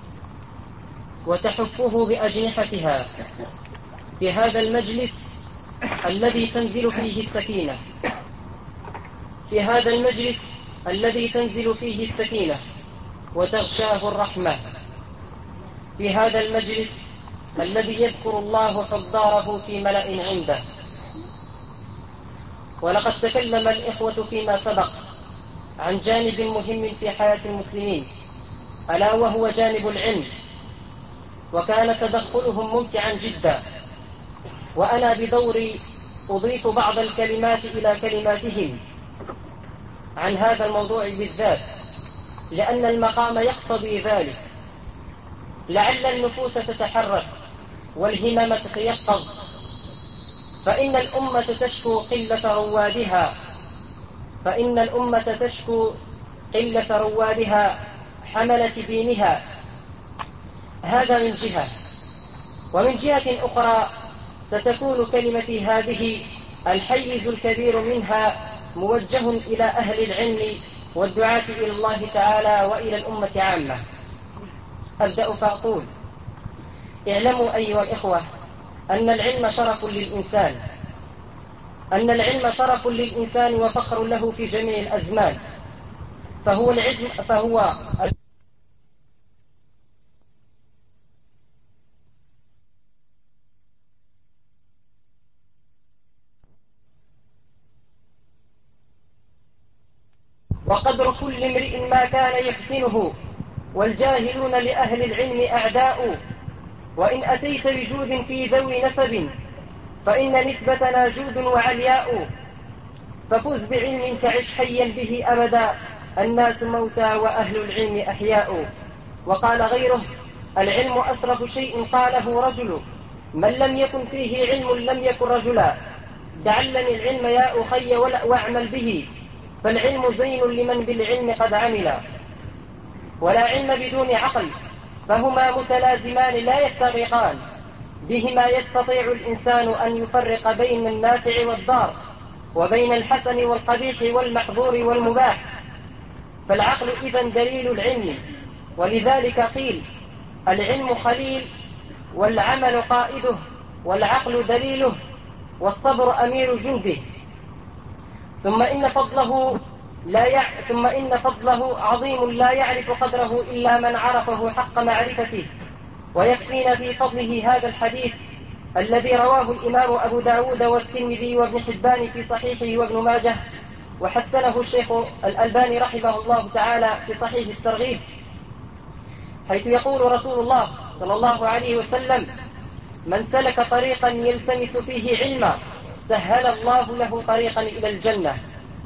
وتحفه بأجنحتها، في هذا المجلس الذي تنزل فيه السكينة، في هذا المجلس الذي تنزل فيه السكينة وتغشاه الرحمة، في هذا المجلس الذي يذكر الله حضاره في ملأ عنده. ولقد تكلم الإخوة فيما سبق عن جانب مهم في حياة المسلمين، ألا وهو جانب العلم، وكان تدخلهم ممتعا جدا، وأنا بدوري أضيف بعض الكلمات إلى كلماتهم عن هذا الموضوع بالذات، لأن المقام يقتضي ذلك، لعل النفوس تتحرك والهمم تتيقظ، فإن الأمة تشكو قلة روادها، فإن الأمة تشكو قلة روادها حملة دينها. هذا من جهة، ومن جهة أخرى ستكون كلمتي هذه الحيز الكبير منها موجه إلى أهل العلم والدعاة إلى الله تعالى وإلى الأمة عامة. أبدأ فأقول: اعلموا أيها الإخوة أن العلم شرف للإنسان، أن العلم شرف للإنسان وفخر له في جميع الأزمان، فهو العلم فهو وقدر كل امرئ ما كان يحسنه، والجاهلون لأهل العلم أعداء. وإن أتيت بجود في ذوي نسب فإن نسبتنا جود وعلياء، ففز بعلم تعش حيا به أبدا، الناس موتى وأهل العلم أحياء. وقال غيره: العلم أشرف شيء قاله رجل، من لم يكن فيه علم لم يكن رجلا. تعلم العلم يا أخي واعمل به، فالعلم زين لمن بالعلم قد عمل. ولا علم بدون عقل، فهما متلازمان لا يفترقان، بهما يستطيع الإنسان أن يفرق بين النافع والضار، وبين الحسن والقبيح والمحظور والمباح. فالعقل إذن دليل العلم، ولذلك قيل: العلم خليل، والعمل قائده، والعقل دليله، والصبر أمير جنده. ثم إن فضله لا يع... ثم إن فضله عظيم لا يعرف قدره إلا من عرفه حق معرفته. ويكفينا في فضله هذا الحديث الذي رواه الإمام أبو داود والترمذي وابن حبان في صحيحه وابن ماجه، وحسنه الشيخ الألباني رحمه الله تعالى في صحيح الترغيب، حيث يقول رسول الله صلى الله عليه وسلم: من سلك طريقا يلتمس فيه علما سهل الله له طريقا إلى الجنة.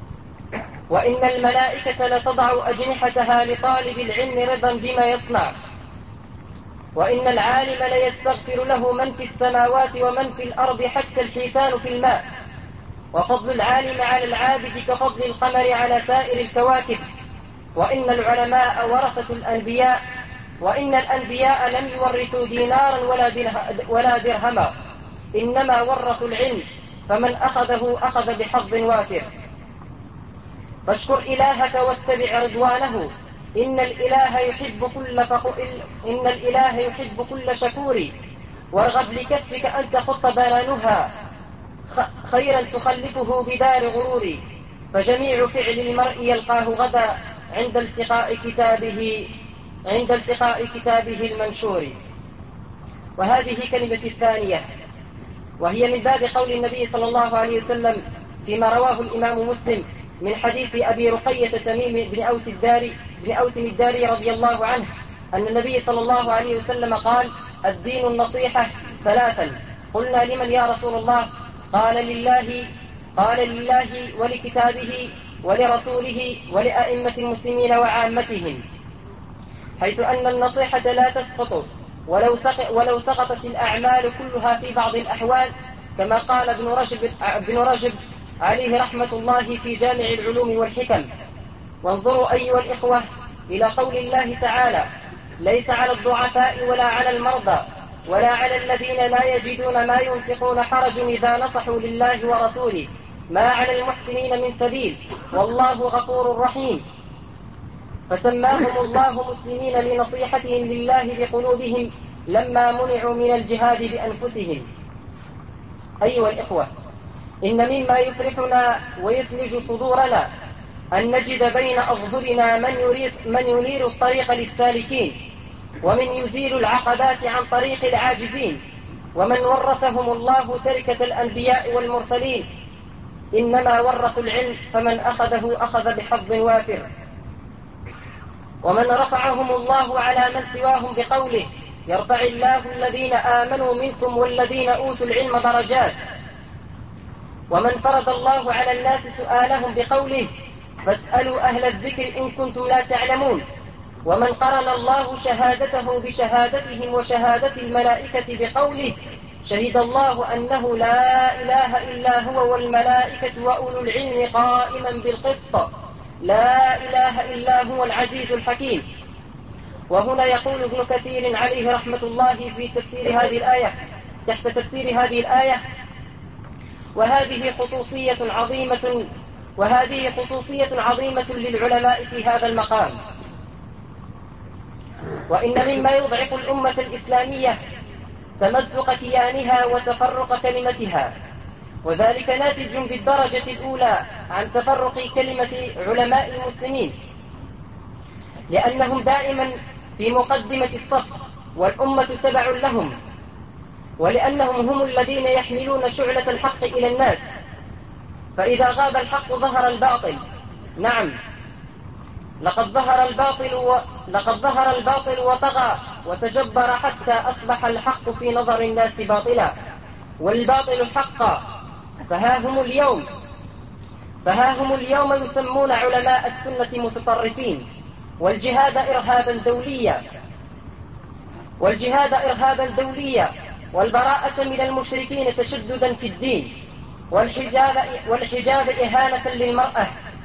وإن الملائكة لتضع أجنحتها لطالب العلم رضا بما يصنع. وإن العالم ليستغفر له من في السماوات ومن في الأرض حتى الحيتان في الماء. وفضل العالم على العابد كفضل القمر على سائر الكواكب. وإن العلماء ورثة الأنبياء، وإن الأنبياء لم يورثوا دينارا ولا درهما، إنما ورثوا العلم، فمن أخذه أخذ بحظ وافر. فاشكر إلهك واتبع رضوانه، إن الإله يحب كل فخ... إن الإله يحب كل شكور. وارغب لكفك أن تخط بنانها، خيرا تخلفه بدار غرور. فجميع فعل المرء يلقاه غدا عند التقاء كتابه عند التقاء كتابه المنشور. وهذه كلمة الثانية، وهي من باب قول النبي صلى الله عليه وسلم فيما رواه الإمام مسلم من حديث أبي رقية تميم بن أوس الداري بن أوس الداري رضي الله عنه أن النبي صلى الله عليه وسلم قال: الدين النصيحة ثلاثا. قلنا: لمن يا رسول الله؟ قال: لله قال لله ولكتابه ولرسوله ولأئمة المسلمين وعامتهم، حيث أن النصيحة لا تسقط ولو, ولو سقطت الأعمال كلها في بعض الأحوال، كما قال ابن رجب, ابن رجب عليه رحمة الله في جامع العلوم والحكم. وانظروا أيها الإخوة إلى قول الله تعالى: ليس على الضعفاء ولا على المرضى ولا على الذين لا يجدون ما ينفقون حرج إذا نصحوا لله ورسوله ما على المحسنين من سبيل والله غفور رحيم. فسماهم الله مسلمين لنصيحتهم لله بقلوبهم لما منعوا من الجهاد بأنفسهم. أيها الإخوة، إن مما يفرحنا ويثلج صدورنا أن نجد بين أظهرنا من يريد من ينير الطريق للسالكين، ومن يزيل العقبات عن طريق العاجزين، ومن ورثهم الله تركة الأنبياء والمرسلين. إنما ورثوا العلم، فمن أخذه أخذ بحظ وافر. ومن رفعهم الله على من سواهم بقوله: يرفع الله الذين آمنوا منكم والذين أوتوا العلم درجات. ومن فرض الله على الناس سؤالهم بقوله: فاسألوا أهل الذكر إن كنتم لا تعلمون. ومن قرن الله شهادته بشهادتهم وشهادة الملائكة بقوله: شهد الله أنه لا إله إلا هو والملائكة وأولو العلم قائما بالقسط لا إله إلا هو العزيز الحكيم. وهنا يقول ابن كثير عليه رحمة الله في تفسير هذه الآية تحت تفسير هذه الآية: وهذه خصوصية عظيمة وهذه خصوصية عظيمة للعلماء في هذا المقام. وإن مما يضعف الأمة الإسلامية تمزق كيانها وتفرق كلمتها، وذلك ناتج بالدرجة الأولى عن تفرق كلمة علماء المسلمين، لأنهم دائما في مقدمة الصف والأمة تبع لهم، ولأنهم هم الذين يحملون شعلة الحق إلى الناس. فإذا غاب الحق ظهر الباطل. نعم، لقد ظهر الباطل و... لقد ظهر الباطل وطغى وتجبر حتى أصبح الحق في نظر الناس باطلا والباطل حقا. فها هم اليوم فها هم اليوم يسمون علماء السنة متطرفين، والجهاد إرهابا دوليا والجهاد إرهابا دوليا والبراءة من المشركين تشددا في الدين، والحجاب, والحجاب إهانة للمرأة،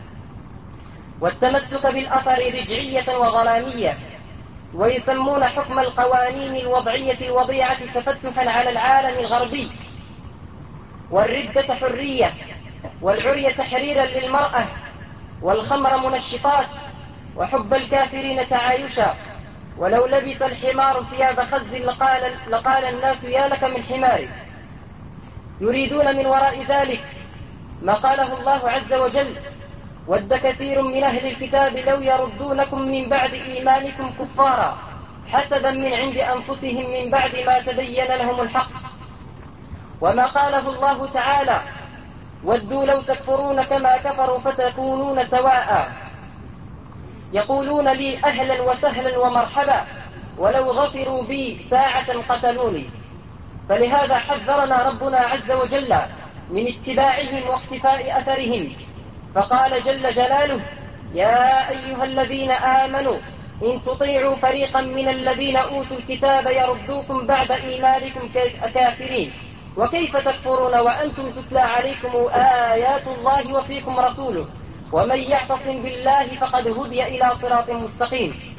والتمسك بالأثر رجعية وظلامية. ويسمون حكم القوانين الوضعية الوضيعة تفتحا على العالم الغربي، والردة حرية، والعري تحريرا للمرأة، والخمر منشطات، وحب الكافرين تعايشا. ولو لبس الحمار ثياب خز لقال, لقال الناس يا لك من حمار. يريدون من وراء ذلك ما قاله الله عز وجل: ود كثير من أهل الكتاب لو يردونكم من بعد إيمانكم كفارا حسدا من عند أنفسهم من بعد ما تبين لهم الحق. وما قاله الله تعالى: ودوا لو تكفرون كما كفروا فتكونون سواء. يقولون لي أهلا وسهلا ومرحبا، ولو غفروا بي ساعة قتلوني. فلهذا حذرنا ربنا عز وجل من اتباعهم واقتفاء أثرهم، فقال جل جلاله: يا أيها الذين آمنوا إن تطيعوا فريقا من الذين أوتوا الكتاب يردوكم بعد إيمانكم كافرين وكيف تكفرون وأنتم تتلى عليكم آيات الله وفيكم رسوله ومن يعتصم بالله فقد هدي إلى صراط مستقيم.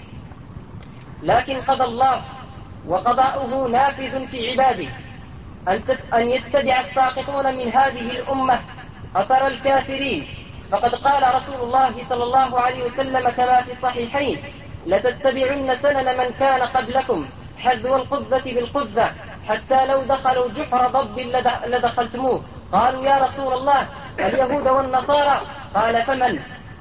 لكن قضى الله وقضاؤه نافذ في عباده أن يتبع الساقطون من هذه الأمة أثر الكافرين. فقد قال رسول الله صلى الله عليه وسلم كما في الصحيحين: لتتبعن سنن من كان قبلكم حذو القذة بالقذة حتى لو دخلوا جحر ضب لدخلتموه. قالوا يا رسول الله اليهود والنصارى؟ قال فمن؟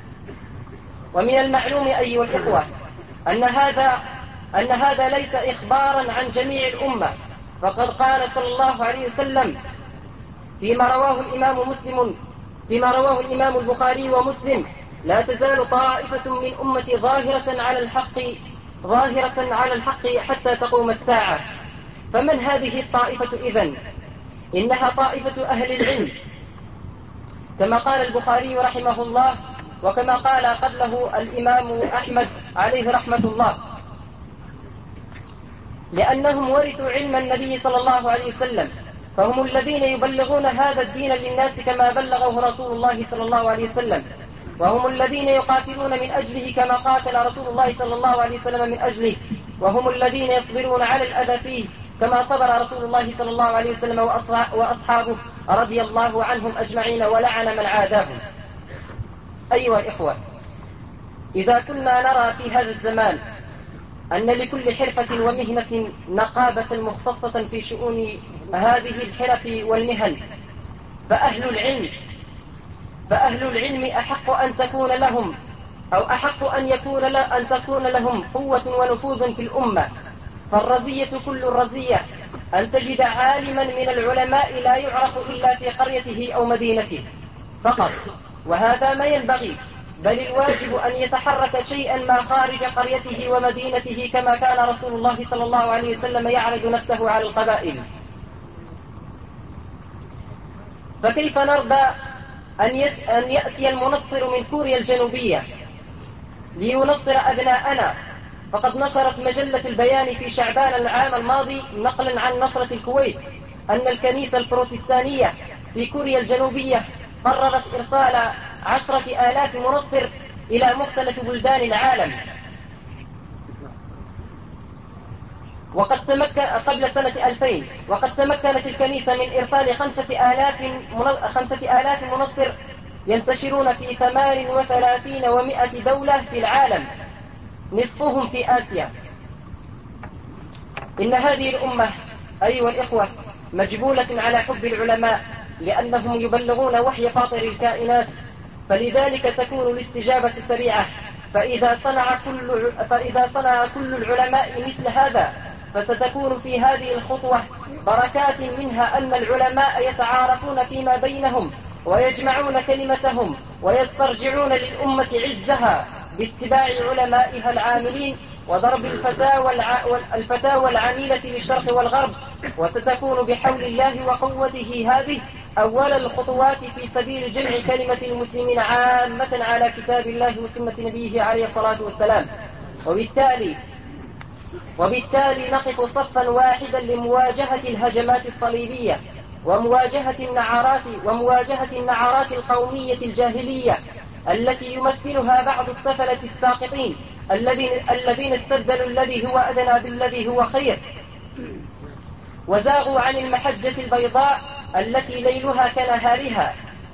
ومن المعلوم أيها الإخوة أن هذا أن هذا ليس إخبارا عن جميع الأمة، فقد قال صلى الله عليه وسلم فيما رواه الإمام مسلم فيما رواه الإمام البخاري ومسلم: لا تزال طائفة من أمتي ظاهرة على الحق ظاهرة على الحق حتى تقوم الساعة. فمن هذه الطائفة إذن؟ إنها طائفة أهل العلم كما قال البخاري رحمه الله، وكما قال قبله الإمام أحمد عليه رحمة الله، لأنهم ورثوا علم النبي صلى الله عليه وسلم، فهم الذين يبلغون هذا الدين للناس كما بلغه رسول الله صلى الله عليه وسلم، وهم الذين يقاتلون من أجله كما قاتل رسول الله صلى الله عليه وسلم من أجله، وهم الذين يصبرون على الأذى فيه كما صبر رسول الله صلى الله عليه وسلم وأصحابه رضي الله عنهم أجمعين ولعن من عاداهم. أيها الإخوة، إذا كنا نرى في هذا الزمان أن لكل حرفة ومهنة نقابة مختصة في شؤون هذه الحرف والمهن، فأهل العلم فأهل العلم أحق أن تكون لهم أو أحق أن يكون أن تكون لهم قوة ونفوذ في الأمة. فالرزية كل الرزية أن تجد عالما من العلماء لا يعرف إلا في قريته أو مدينته فقط، وهذا ما ينبغي، بل الواجب أن يتحرك شيئا ما خارج قريته ومدينته، كما كان رسول الله صلى الله عليه وسلم يعرض نفسه على القبائل. فكيف نرضى أن يأتي المنصر من كوريا الجنوبية لينصر أبناءنا؟ فقد نشرت مجلة البيان في شعبان العام الماضي نقلا عن نشرة الكويت أن الكنيسة البروتستانية في كوريا الجنوبية قررت إرسال عشرة آلاف منصر إلى مختلف بلدان العالم. وقد تمكن قبل سنة ألفين وقد تمكنت الكنيسة من إرسال خمسة آلاف خمسة آلاف منصر ينتشرون في ثمان وثلاثين ومائة دولة في العالم، نصفهم في آسيا. إن هذه الأمة أيها الإخوة مجبولة على حب العلماء، لأنهم يبلغون وحي فاطر الكائنات، فلذلك تكون الاستجابة سريعة. فإذا صنع كل فإذا صنع كل العلماء مثل هذا فستكون في هذه الخطوة بركات، منها أن العلماء يتعارفون فيما بينهم ويجمعون كلمتهم ويسترجعون للأمة عزها باتباع علمائها العاملين وضرب الفتاوى الفتاوى العميلة للشرق والغرب. وستكون بحول الله وقوته هذه أول الخطوات في سبيل جمع كلمة المسلمين عامة على كتاب الله وسنة نبيه عليه الصلاة والسلام. وبالتالي وبالتالي نقف صفا واحدا لمواجهة الهجمات الصليبية ومواجهة النعرات ومواجهة النعرات القومية الجاهلية التي يمثلها بعض السفلة الساقطين الذين الذين استبدلوا الذي هو أدنى بالذي هو خير، وزاغوا عن المحجة البيضاء التي ليلها كنهارها.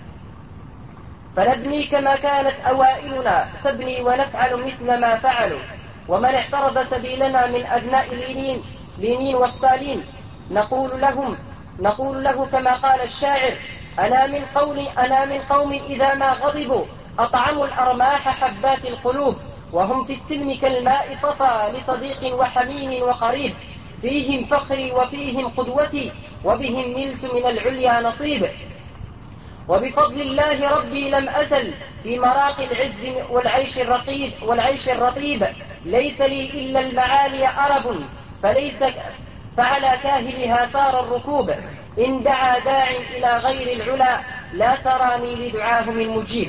فنبني كما كانت أوائلنا تبني ونفعل مثل ما فعلوا. ومن اعترض سبيلنا من أبناء لينين لينين وستالين نقول لهم نقول له كما قال الشاعر: أنا من قوم أنا من قوم إذا ما غضبوا أطعموا الأرماح حبات القلوب، وهم في السلم كالماء صفى لصديق وحميم وقريب، فيهم فخري وفيهم قدوتي وبهم نلت من العليا نصيب. وبفضل الله ربي لم أزل في مراقي العز والعيش الرقيب والعيش الرطيب، ليس لي إلا المعالي أرب فليس فعلى كاهلها سار الركوب، إن دعا داع إلى غير العلا لا تراني لدعاه من مجيب.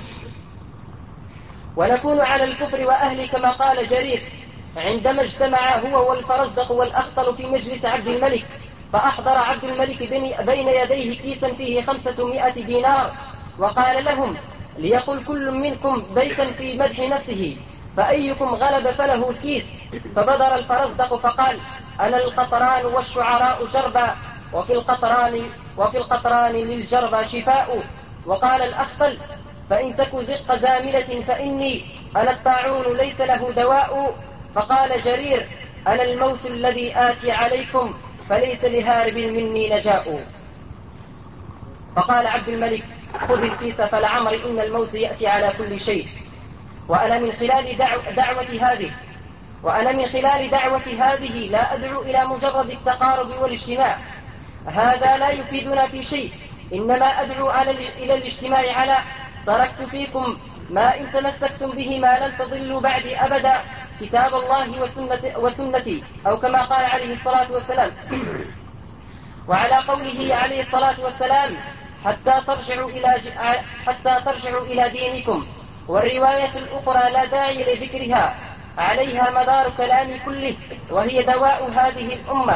ونكون على الكفر وأهل كما قال جرير عندما اجتمع هو والفرزدق والأخطل في مجلس عبد الملك، فأحضر عبد الملك بين يديه كيسا فيه خمسمائة دينار، وقال لهم: ليقل كل منكم بيتا في مدح نفسه، فأيكم غلب فله الكيس. فبدر الفرزدق فقال: أنا القطران والشعراء جربا، وفي القطران وفي القطران للجربى شفاء. وقال الأخطل: فإن تك زق زاملة فإني أنا الطاعون ليس له دواء. فقال جرير: أنا الموت الذي آتي عليكم فليس لهارب مني نجاء. فقال عبد الملك: خذ الكيس فلعمر إن الموت يأتي على كل شيء. وأنا من خلال دعو دعوة هذه وأنا من خلال دعوة هذه لا أدعو إلى مجرد التقارب والاجتماع، هذا لا يفيدنا في شيء، إنما أدعو على إلى الاجتماع على: تركت فيكم ما إن تمسكتم به ما لن تضلوا بعدي أبدا، كتاب الله وسنة وسنتي، أو كما قال عليه الصلاة والسلام. وعلى قوله عليه الصلاة والسلام: حتى ترجعوا إلى حتى ترجعوا إلى دينكم. والرواية الأخرى لا داعي لذكرها، عليها مدار كلامي كله، وهي دواء هذه الأمة.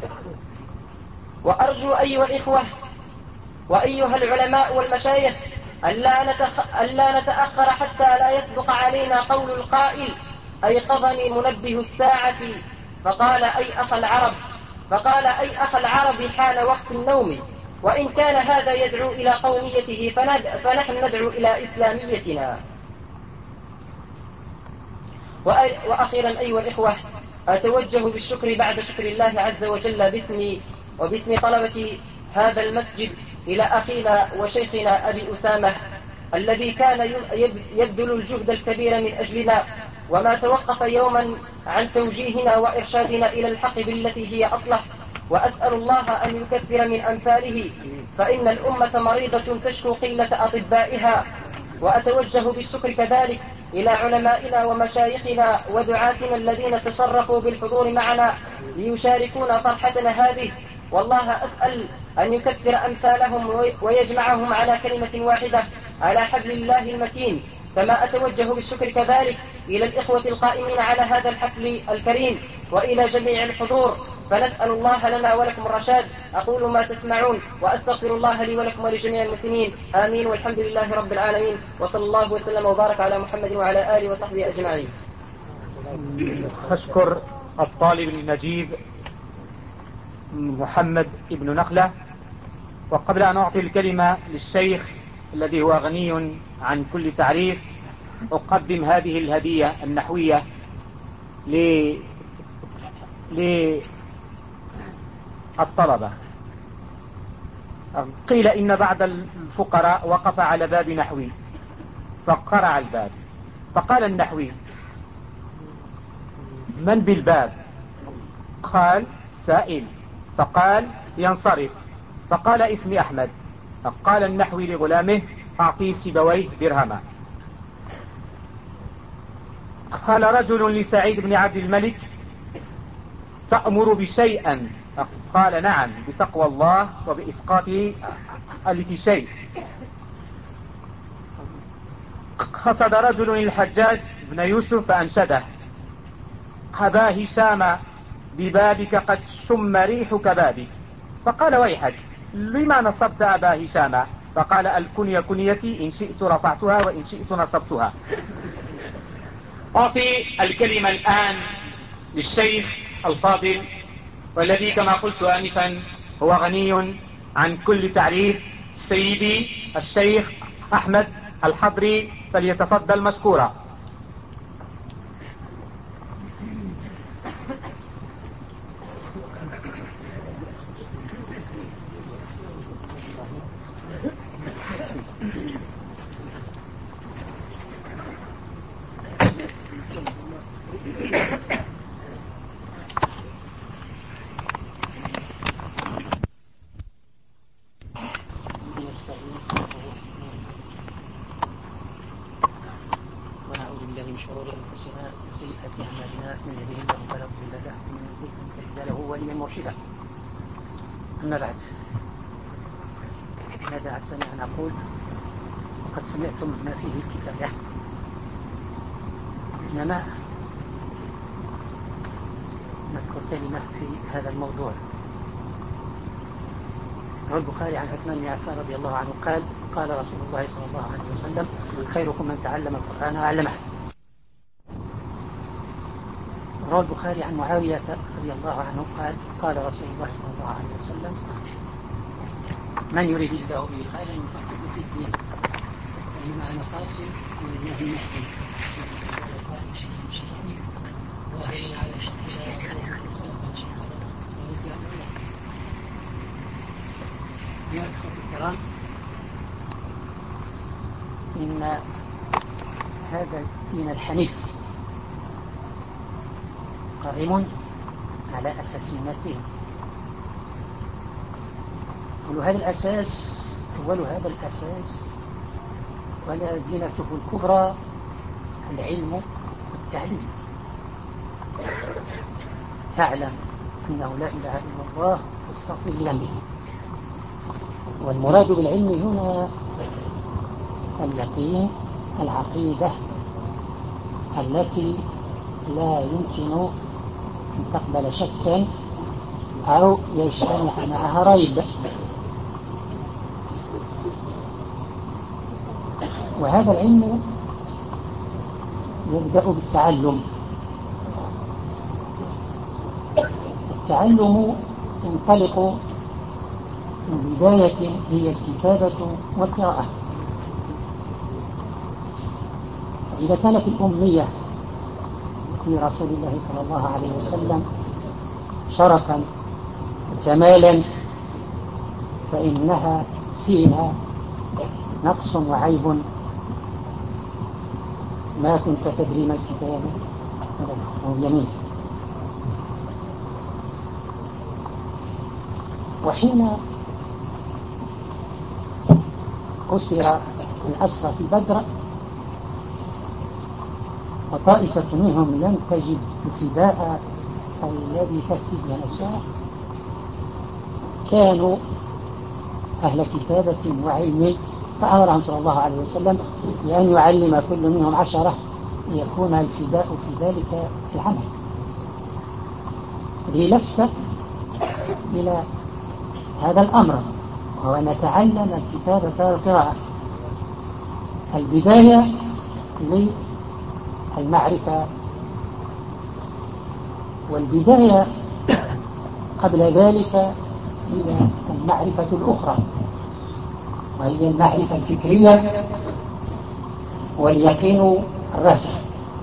وأرجو أيها الإخوة وأيها العلماء والمشايخ ألا, نتخ... ألا نتأخر حتى لا يسبق علينا قول القائل: أيقظني منبه الساعة فقال أي أخ العرب فقال أي أخ العرب حان وقت النوم. وإن كان هذا يدعو إلى قوميته فند... فنحن ندعو إلى إسلاميتنا. وأي... وأخيرا أيها الإخوة، أتوجه بالشكر بعد شكر الله عز وجل باسمي وباسم طلبة هذا المسجد إلى أخينا وشيخنا أبي أسامة الذي كان يبذل الجهد الكبير من أجلنا، وما توقف يوما عن توجيهنا وإرشادنا إلى الحق بالتي هي أصلح. وأسأل الله أن يكثر من أمثاله، فإن الأمة مريضة تشكو قلة أطبائها. وأتوجه بالشكر كذلك إلى علمائنا ومشايخنا ودعاتنا الذين تشرفوا بالحضور معنا ليشاركونا فرحتنا هذه. والله أسأل أن يكثر أمثالهم ويجمعهم على كلمة واحدة على حبل الله المتين. كما أتوجه بالشكر كذلك إلى الإخوة القائمين على هذا الحفل الكريم وإلى جميع الحضور، فنسأل الله لنا ولكم الرشاد. أقول ما تسمعون وأستغفر الله لي ولكم ولجميع المسلمين، آمين، والحمد لله رب العالمين، وصلى الله وسلم وبارك على محمد وعلى آله وصحبه أجمعين. أشكر الطالب النجيب محمد ابن نخلة. وقبل أن أعطي الكلمة للشيخ الذي هو غني عن كل تعريف، أقدم هذه الهدية النحوية للطلبة. قيل إن بعض الفقراء وقف على باب نحوي فقرع الباب، فقال النحوي: من بالباب؟ قال: سائل. فقال: ينصرف. فقال: اسمي أحمد. فقال النحوي لغلامه: أعطيه سيبويه درهما. قال رجل لسعيد بن عبد الملك: تأمر بشيئا؟ قال: نعم، بتقوى الله وبإسقاط ألف شيء. قصد رجل الحجاج بن يوسف فأنشده: أبا هشام ببابك قد شم ريح كبابك. فقال: ويحك، لما نصبت أبا هشام؟ فقال: الكنية كنيتي، إن شئت رفعتها وإن شئت نصبتها. أعطي الكلمة الآن للشيخ الفاضل، والذي كما قلت آنفا هو غني عن كل تعريف، سيدي الشيخ أحمد الحضري، فليتفضل مشكورا. ونعوذ بالله من شرور أنفسنا وسيئات أعمالنا، من يهده الله فلا مضل له ومن يضلل فلن تجد له وليا مرشدا. أما بعد، ماذا عسى أن أقول؟ وقد سمعتم ما فيه الكفاية، إنما نذكر كلمة في هذا الموضوع. روى البخاري عن عثمان بن عفان رضي الله عنه قال: قال رسول الله صلى الله عليه وسلم: خيركم من تعلم القرآن وعلمه. روى البخاري عن معاوية رضي الله عنه قال: قال رسول الله صلى الله عليه وسلم: من يريد الله به خيرا يفقهه في الدين. ومعنى قاسم من الله المهدي ظاهرين على شكلها يا أخوة الكرام، إن هذا الدين الحنيف قائم على أساس متين. أول هذا الأساس أول هذا الأساس ولا دينته الكبرى العلم والتعليم. تعلم أنه لا إله إلا الله واستغفر لذنبه. والمراد بالعلم هنا اليقين، العقيدة التي لا يمكن أن تقبل شكا أو يجتمع معها ريب. وهذا العلم يبدأ بالتعلم. التعلم ينطلق من بداية هي الكتابة والقراءة. إذا كانت الأمية في رسول الله صلى الله عليه وسلم شرفا وجمالا، فإنها فيها نقص وعيب ما كنت تدري ما الكتاب ولا اليمين. وحين أسر الأسرى في بدر وطائفة منهم لم تجد الفداء الذي تفدي نفسها، كانوا أهل كتابة وعلم، فأمرهم صلى الله عليه وسلم بأن يعلم كل منهم عشرة ليكون الفداء في ذلك العمل. للفت إلى هذا الأمر، وهو أن نتعلم الكتابة والقراءة. البداية للمعرفة، والبداية قبل ذلك هي المعرفة الأخرى، وهي المعرفة الفكرية واليقين الراسخ.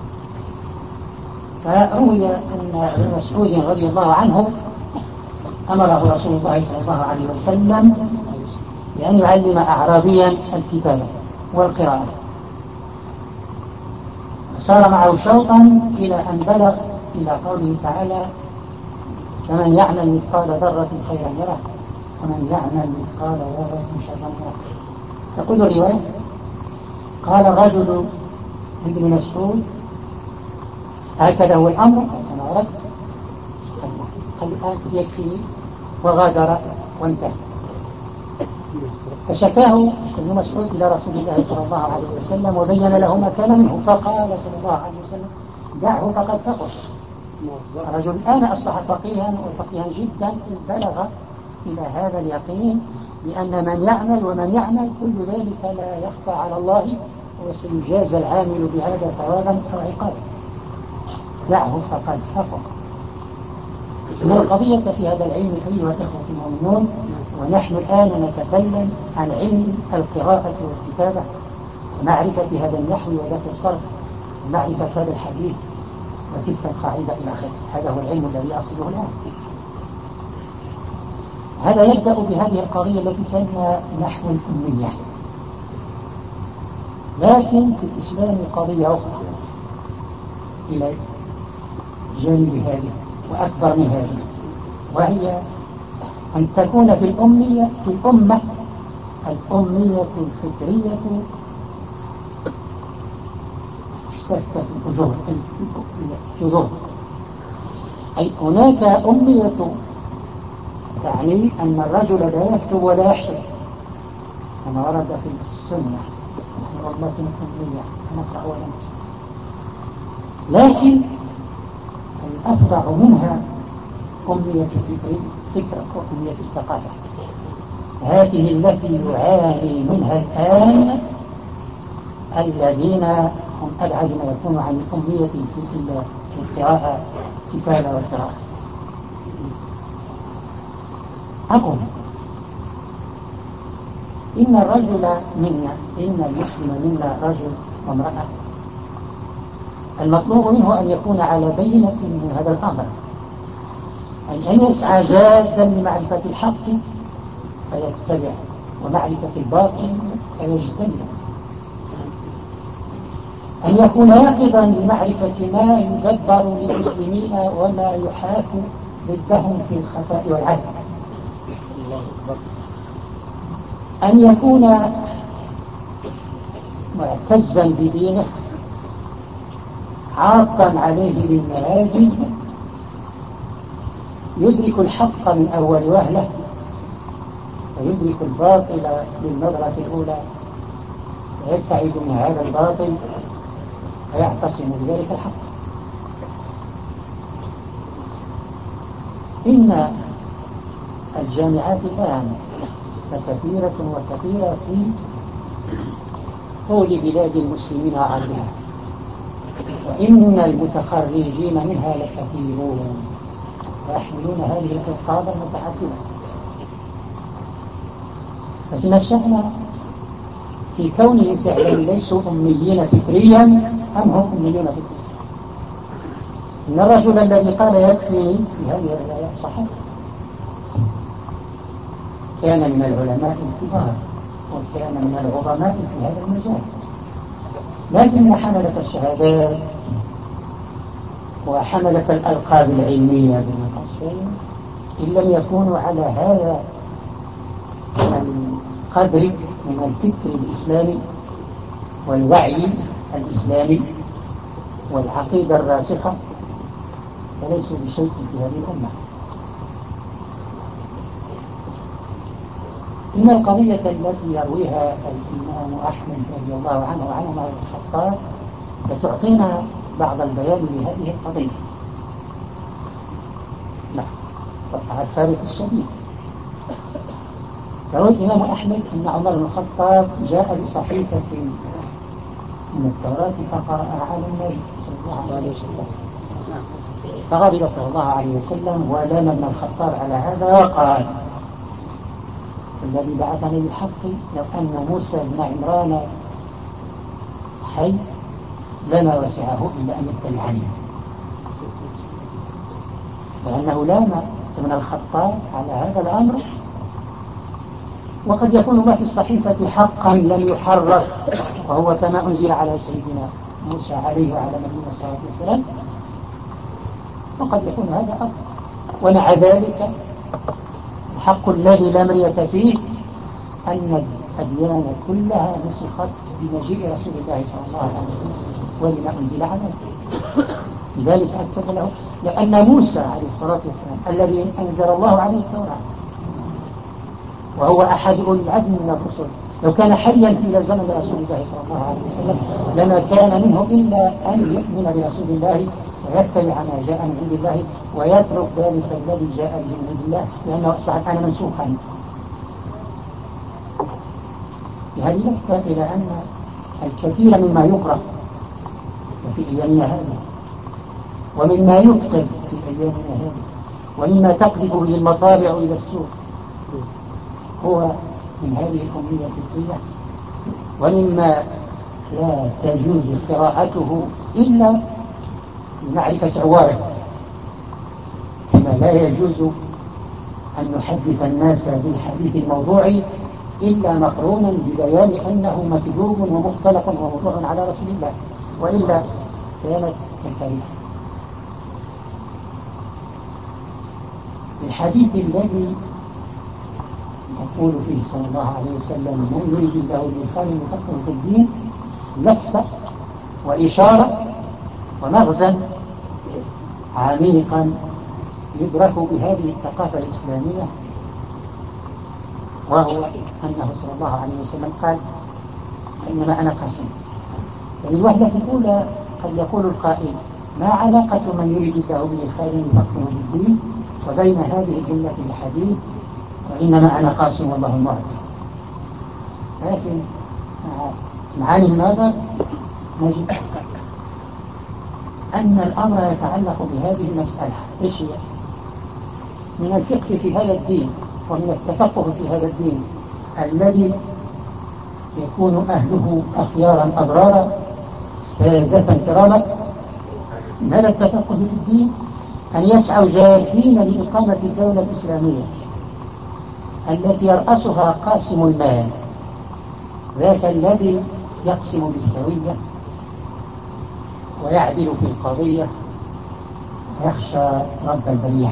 فروي أن ابن مسعود رضي الله عنه أمره رسول الله صلى الله عليه وسلم بأن يعلم أعرابيا الكتابة والقراءة، صار معه شوطا إلى أن بلغ إلى قوله تعالى: فمن يعمل مثقال ذرة خيرا يره ومن يعمل مثقال ذرة شرا يره. تقول الرواية: قال الرجل ابن مسعود: هكذا هو الأمر كما ورد؟ قال الآن يكفي، وغادر وانتهى. فشكاه ابن مسعود إلى رسول الله صلى الله عليه وسلم وبين له ما كان منه، فقال صلى الله عليه وسلم: دعه فقد فقه. الرجل الآن أصبح فقيها وفقيها جدا، بلغ إلى هذا اليقين بأن من يعمل ومن يعمل كل ذلك لا يخفى على الله، وسيجازى العامل بهذا ثوابا أو عقابا. دعه فقد فقه. إن القضية في هذا العلم أيها الإخوة المؤمنون، ونحن الآن نتكلم عن علم القراءة والكتابة ومعرفة هذا النحو وذاك الصرف ومعرفة هذا الحديث وتلك القاعدة إلى آخره. هذا هو العلم الذي أصله الآن. هذا يبدأ بهذه القضية التي كان نحو الأمية. لكن في الإسلام قضية أخرى إلى جانب هذه وأكبر من هذه، وهي أن تكون في الأمية في الأمة الأمية الفكرية مشتركة في الجذور. أي هناك أمية تعني أن الرجل لا يكتب ولا يحسب كما ورد في السنة: نحن أمة أمية نقرأ ولا نكتب. لكن الأفضع منها أمية الفكر وأمية الثقافة، هذه التي يعاني منها الآن الذين هم أبعد ما يكون عن الأمية في القراءة كتابة والقراءة. أقول إن الرجل منا، إن المسلم منا رجل وامرأة، المطلوب منه أن يكون على بينة من هذا الأمر، أي أن يسعى جادا لمعرفة الحق فيتبع ومعرفة الباطل فيجتنب، أن يكون يقظا لمعرفة ما يدبر للمسلمين وما يحاك ضدهم في الخفاء والعدل، أن يكون معتزا بدينه عاطا عليه بالمناجم، يدرك الحق من أول وهلة ويدرك الباطل للنظرة الأولى ويبتعد من هذا الباطل ويعتصم بذلك الحق. إن الجامعات الآن فكثيرة وكثيرة في طول بلاد المسلمين وعرضها، وإن المتخرجين منها لكثيرون ويحملون هذه الألقاب المتعددة. لكن الشأن في كونهم فعلا ليسوا أميين فكريا أم هم أميون فكريا. إن الرجل الذي قال يكفي في هذه الرواية صحيح، كان من العلماء الكبار وكان من العظماء في هذا المجال، لكن حملة الشهادات وحملة الألقاب العلمية بين قوسين إن لم يكونوا على هذا القدر من الفكر الإسلامي والوعي الإسلامي والعقيدة الراسخة فليسوا بشيء في هذه الأمة. إن القضية التي يرويها الإمام أحمد رضي الله عنه وعن عمر بن الخطاب لتعطينا بعض البيان لهذه القضية. لا وقع الفارق الشديد. يروي الإمام أحمد أن عمر بن الخطاب جاء بصحيفة من التوراة فقرأها على النبي صلى الله عليه وسلم، فغضب صلى الله عليه وسلم ولام ابن الخطاب على هذا وقال: الذي بعثني بالحق لو أن موسى بن عمران حي لما وسعه إلا أن يتبعني. لأنه لام ابن الخطاب على هذا الأمر، وقد يكون ما في الصحيفة حقا لم يحرف وهو كما أنزل على سيدنا موسى عليه وعلى نبينا الصلاة والسلام، وقد يكون هذا حق. ومع ذلك الحق الذي لا مرية فيه أن الأديان كلها نسخت بمجيء رسول الله صلى الله عليه وسلم ولما أنزل عليه. لذلك أكد له لأن موسى عليه الصلاة والسلام الذي أنزل الله عليه التوراة وهو أحد أولي العزم من الرسل لو كان حيا إلى زمن رسول الله صلى الله عليه وسلم لما كان منه إلا أن يؤمن برسول الله ويتبع ما جاء من عند الله ويترك ذلك الذي جاء به من عند الله لأنه أصبح الآن منسوخا. بهذه لفتة إلى أن الكثير مما يقرأ في أيامنا هذه ومما يكتب في أيامنا هذه ومما تقذف به المطابع إلى السوق هو من هذه الأمية الفكرية، ومما لا تجوز قراءته إلا لمعرفة عواره، كما لا يجوز أن نحدث الناس بالحديث الموضوعي إلا مقرونا ببيان أنه مكذوب ومختلق وموضوع على رسول الله، وإلا كانت كالكريمة. الحديث الذي يقول فيه صلى الله عليه وسلم من يريد الله بالخير يفقهه في الدين لفظة وإشارة ومغزى عميقا يدرك بهذه الثقافة الإسلامية، وهو أنه صلى الله عليه وسلم قال إنما أنا قاسم. فالوهلة الأولى قد يقول القائل ما علاقة من يريد الله بالخير يفقهه في الدين وبين هذه الجملة الحديث وإنما أنا قاسم والله المعطي؟ لكن معاني النظر نجد أن الأمر يتعلق بهذه المسألة. إيش هي؟ من الفقه في هذا الدين ومن التفقه في هذا الدين الذي يكون أهله أخيارا أبرارا سادة كراما، من هذا التفقه في الدين أن يسعوا جاهدين لإقامة الدولة الإسلامية التي يرأسها قاسم المال، ذاك الذي يقسم بالسوية ويعدل في القضية ويخشى رب البرية.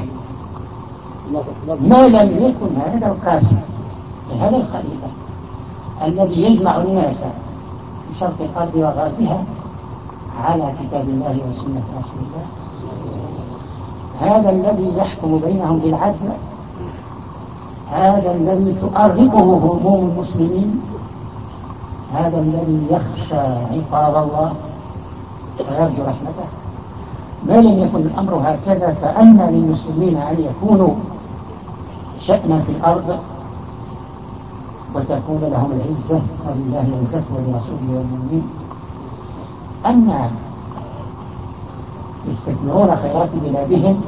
ما لم يكن هذا القاسم هذا الخليفة الذي يجمع الناس في شرق الأرض وغربها على كتاب الله وسنة رسول الله، هذا الذي يحكم بينهم بالعدل هذا الذي تؤرقه هموم المسلمين، هذا الذي يخشى عقاب الله ويرجو رحمته. ما لم يكن الأمر هكذا فأن للمسلمين أن يكونوا شأنا في الأرض وتكون لهم العزة، ولله العزة ولرسوله والمؤمنين، أن يستثمرون خيرات بلادهم،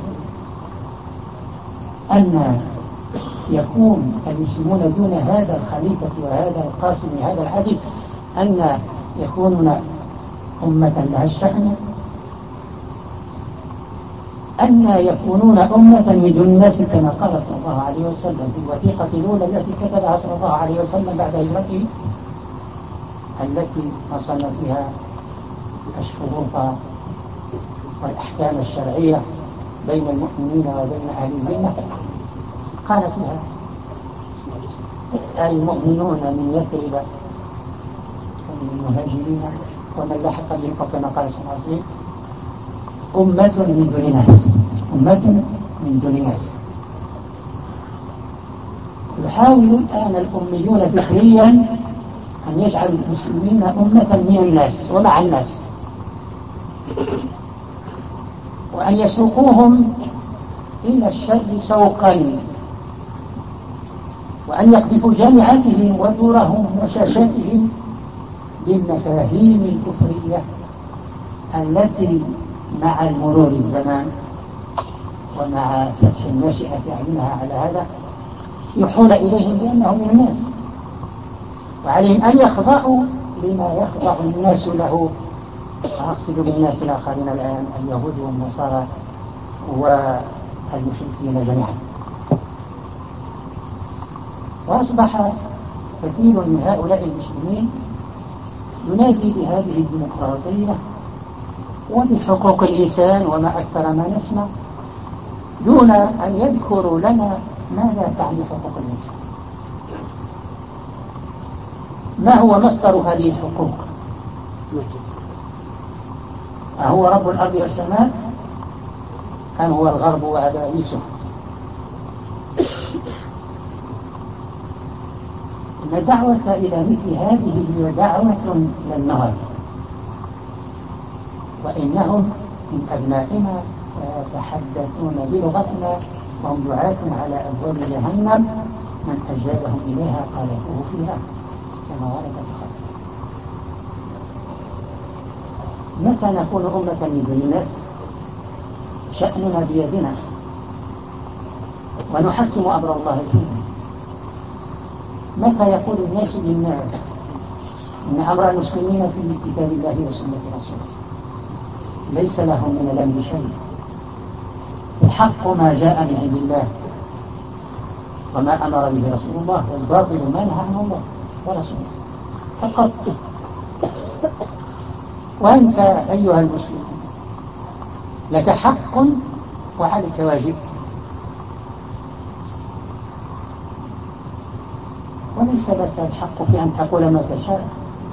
أن يكون المسلمون دون هذا الخليفة وهذا القاسم هذا العدل، أن يكونون أمة لها الشأن، أن يكونون أمة من دون الناس كما قال صلى الله عليه وسلم في الوثيقة الأولى التي كتبها صلى الله عليه وسلم بعد هجرته، التي نصن فيها الشروط والأحكام الشرعية بين المؤمنين وبين أهل الذمة. قال فيها المؤمنون من يثرب ومن المهاجرين ومن لحق بهم كما قال صلى الله عليه وسلم أمة من دون ناس، أمة من دون ناس. يحاول الآن الأميون فكريا أن يجعلوا المسلمين أمة من الناس ومع الناس، وأن يسوقوهم إلى الشر سوقا، وأن يقذفوا جامعاتهم ودورهم وشاشاتهم بالمفاهيم الكفرية التي مع المرور الزمان ومع فتح الناشئة أعينها على هذا يوحون إليهم بأنهم من الناس، وعليهم أن يخضعوا لما يخضع الناس له. أقصد بالناس الآخرين الآن اليهود والنصارى والمشركين جميعا. وأصبح كثير من هؤلاء المسلمين ينادي بهذه الديمقراطية وبحقوق الإنسان وما أكثر ما نسمع، دون أن يذكروا لنا ماذا تعني حقوق الإنسان، ما هو مصدر هذه الحقوق، أهو رب الأرض والسماء أم هو الغرب وعبائسه؟ إن الدعوة إلى مثل هذه هي دعوة إلى النار، وإنهم من أبنائنا يتحدثون بلغتنا وهم دعاة على أبواب جهنم، من أجابهم إليها قذفوه فيها كما ورد في الخبر. متى نكون أمة من دون الناس؟ شأننا بيدنا ونحكم أمر الله فيه. متى يقول الناس للناس إن أمر المسلمين في كتاب الله وسنة رسوله ليس لهم من الأمر شيء، الحق ما جاء من عند الله وما أمر به رسول الله، والباطل ما نهى عنه الله ورسوله فقط. وأنت أيها المسلم لك حق وعليك واجب، وليس لك الحق في أن تقول ما تشاء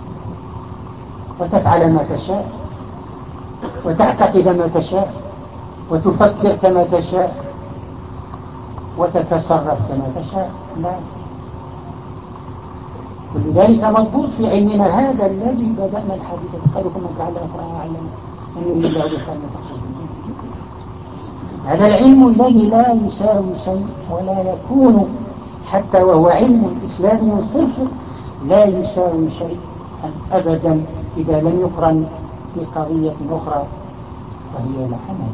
وتفعل ما تشاء وتعتقد ما تشاء وتفكر كما تشاء وتتصرف كما تشاء. لا، كل ذلك مضبوط في علمنا هذا الذي بدأنا الحديث خيركم من تعلم القرآن وعلمه من يريد الله به خيرا يفقهه. هذا العلم الذي لا يساوي شيء ولا يكون حتى وهو علم إسلامي صرف لا يساوي شيء أبدا إذا لم يقرن بقضية أخرى وهي العمل.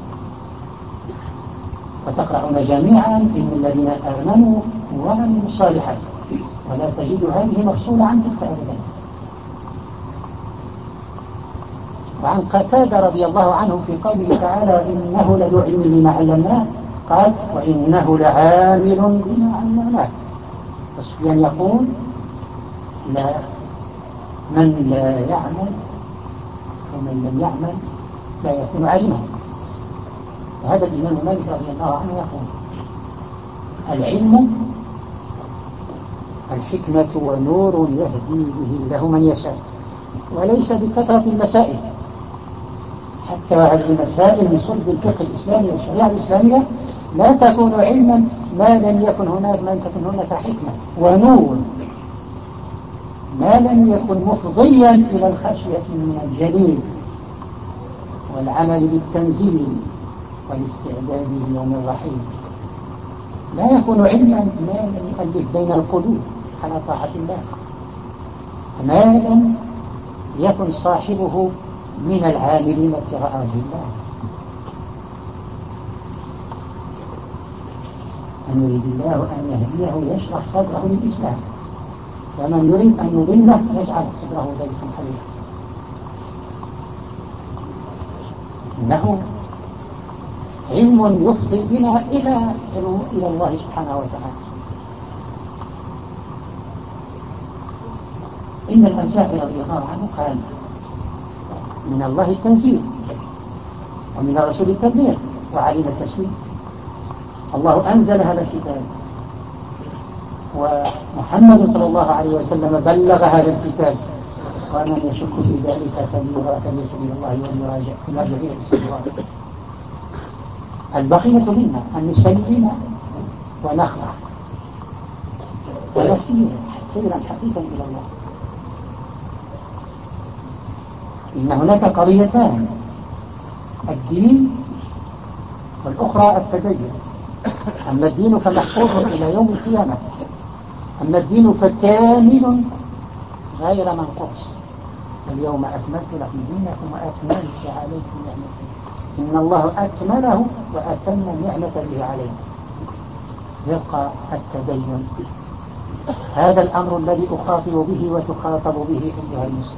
وتقرأون جميعا إن الذين آمنوا وعملوا الصالحات، ولا تجد هذه مفصولة عن تلك أبدا. وعن قتادة رضي الله عنه في قوله تعالى إنه لذو علم لما علمناه، قال وإنه لعامل بما علمناه. فسفيان يقول لا، من لا يعمل ومن لم يعمل لا يكون عالما. وهذا الإمام مالك رضي الله عنه يقول العلم الحكمة ونور يهدي به الله من يشاء، وليس بكثرة المسائل. حتى هذه المسائل من صلب الفقه الإسلامي والشريعة الإسلامية لا تكون علما ما لم يكن هناك ما لم تكن هناك حكمة ونور، ما لم يكن مفضيا إلى الخشية من الجليل والعمل بالتنزيل والاستعداد ليوم الرحيل، لا يكون علما ما لم يؤلف بين القلوب على طاعة الله، ما لم يكن صاحبه من العاملين ابتغاء وجه الله. من يريد الله أن يهديه يشرح صدره للإسلام، ومن يريد أن يضله يجعل صدره ضيقا حرجا. إنه علم يفضي بنا إلى إلى الله سبحانه وتعالى. إن الأنساب رضي الله عنه قال: من الله التنزيل ومن الرسول التبليغ وعلينا التسليم. الله أنزل هذا الكتاب، ومحمد صلى الله عليه وسلم بلغ هذا الكتاب، ومن يشك في ذلك فليتوب إلى الله ويراجع إلى الاستغفار. البقية منا أن نسلم ونخضع ونسير سيرا حقيقا إلى الله. إن هناك قضيتان: الدين والأخرى التدين. أما الدين فمحفوظ إلى يوم القيامة، أما الدين فكامل غير منقوص. اليوم أكملت لكم دينكم وأتممت عليكم نعمتي. إن الله أكمله وأتم النعمة به علينا. يبقى التدين، هذا الأمر الذي أخاطب به وتخاطب به أيها المسلم.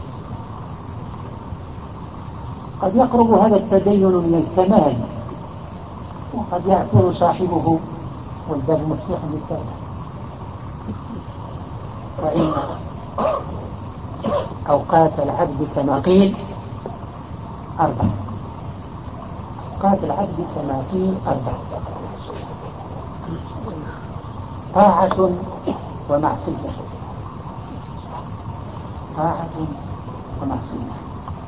قد يقرب هذا التدين من الكمال، وقد يأثر صاحبه والباب مفتوح للتوبة. وإن أوقات العبد كما قيل أربع. أوقات العبد كما قيل أربع: طاعة ومعصية، طاعة ومعصية،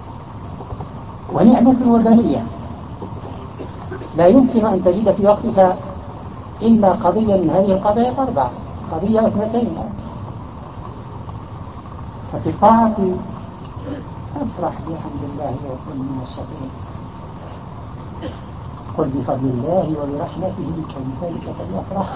ونعمة وبلية. لا يمكن أن تجد في وقتك إلا قضية من هذه القضايا الأربع، قضية اثنتين. ففي الطاعة أفرح بحمد الله وكن من الشاكرين. قل بفضل الله وبرحمته فبذلك فليفرح.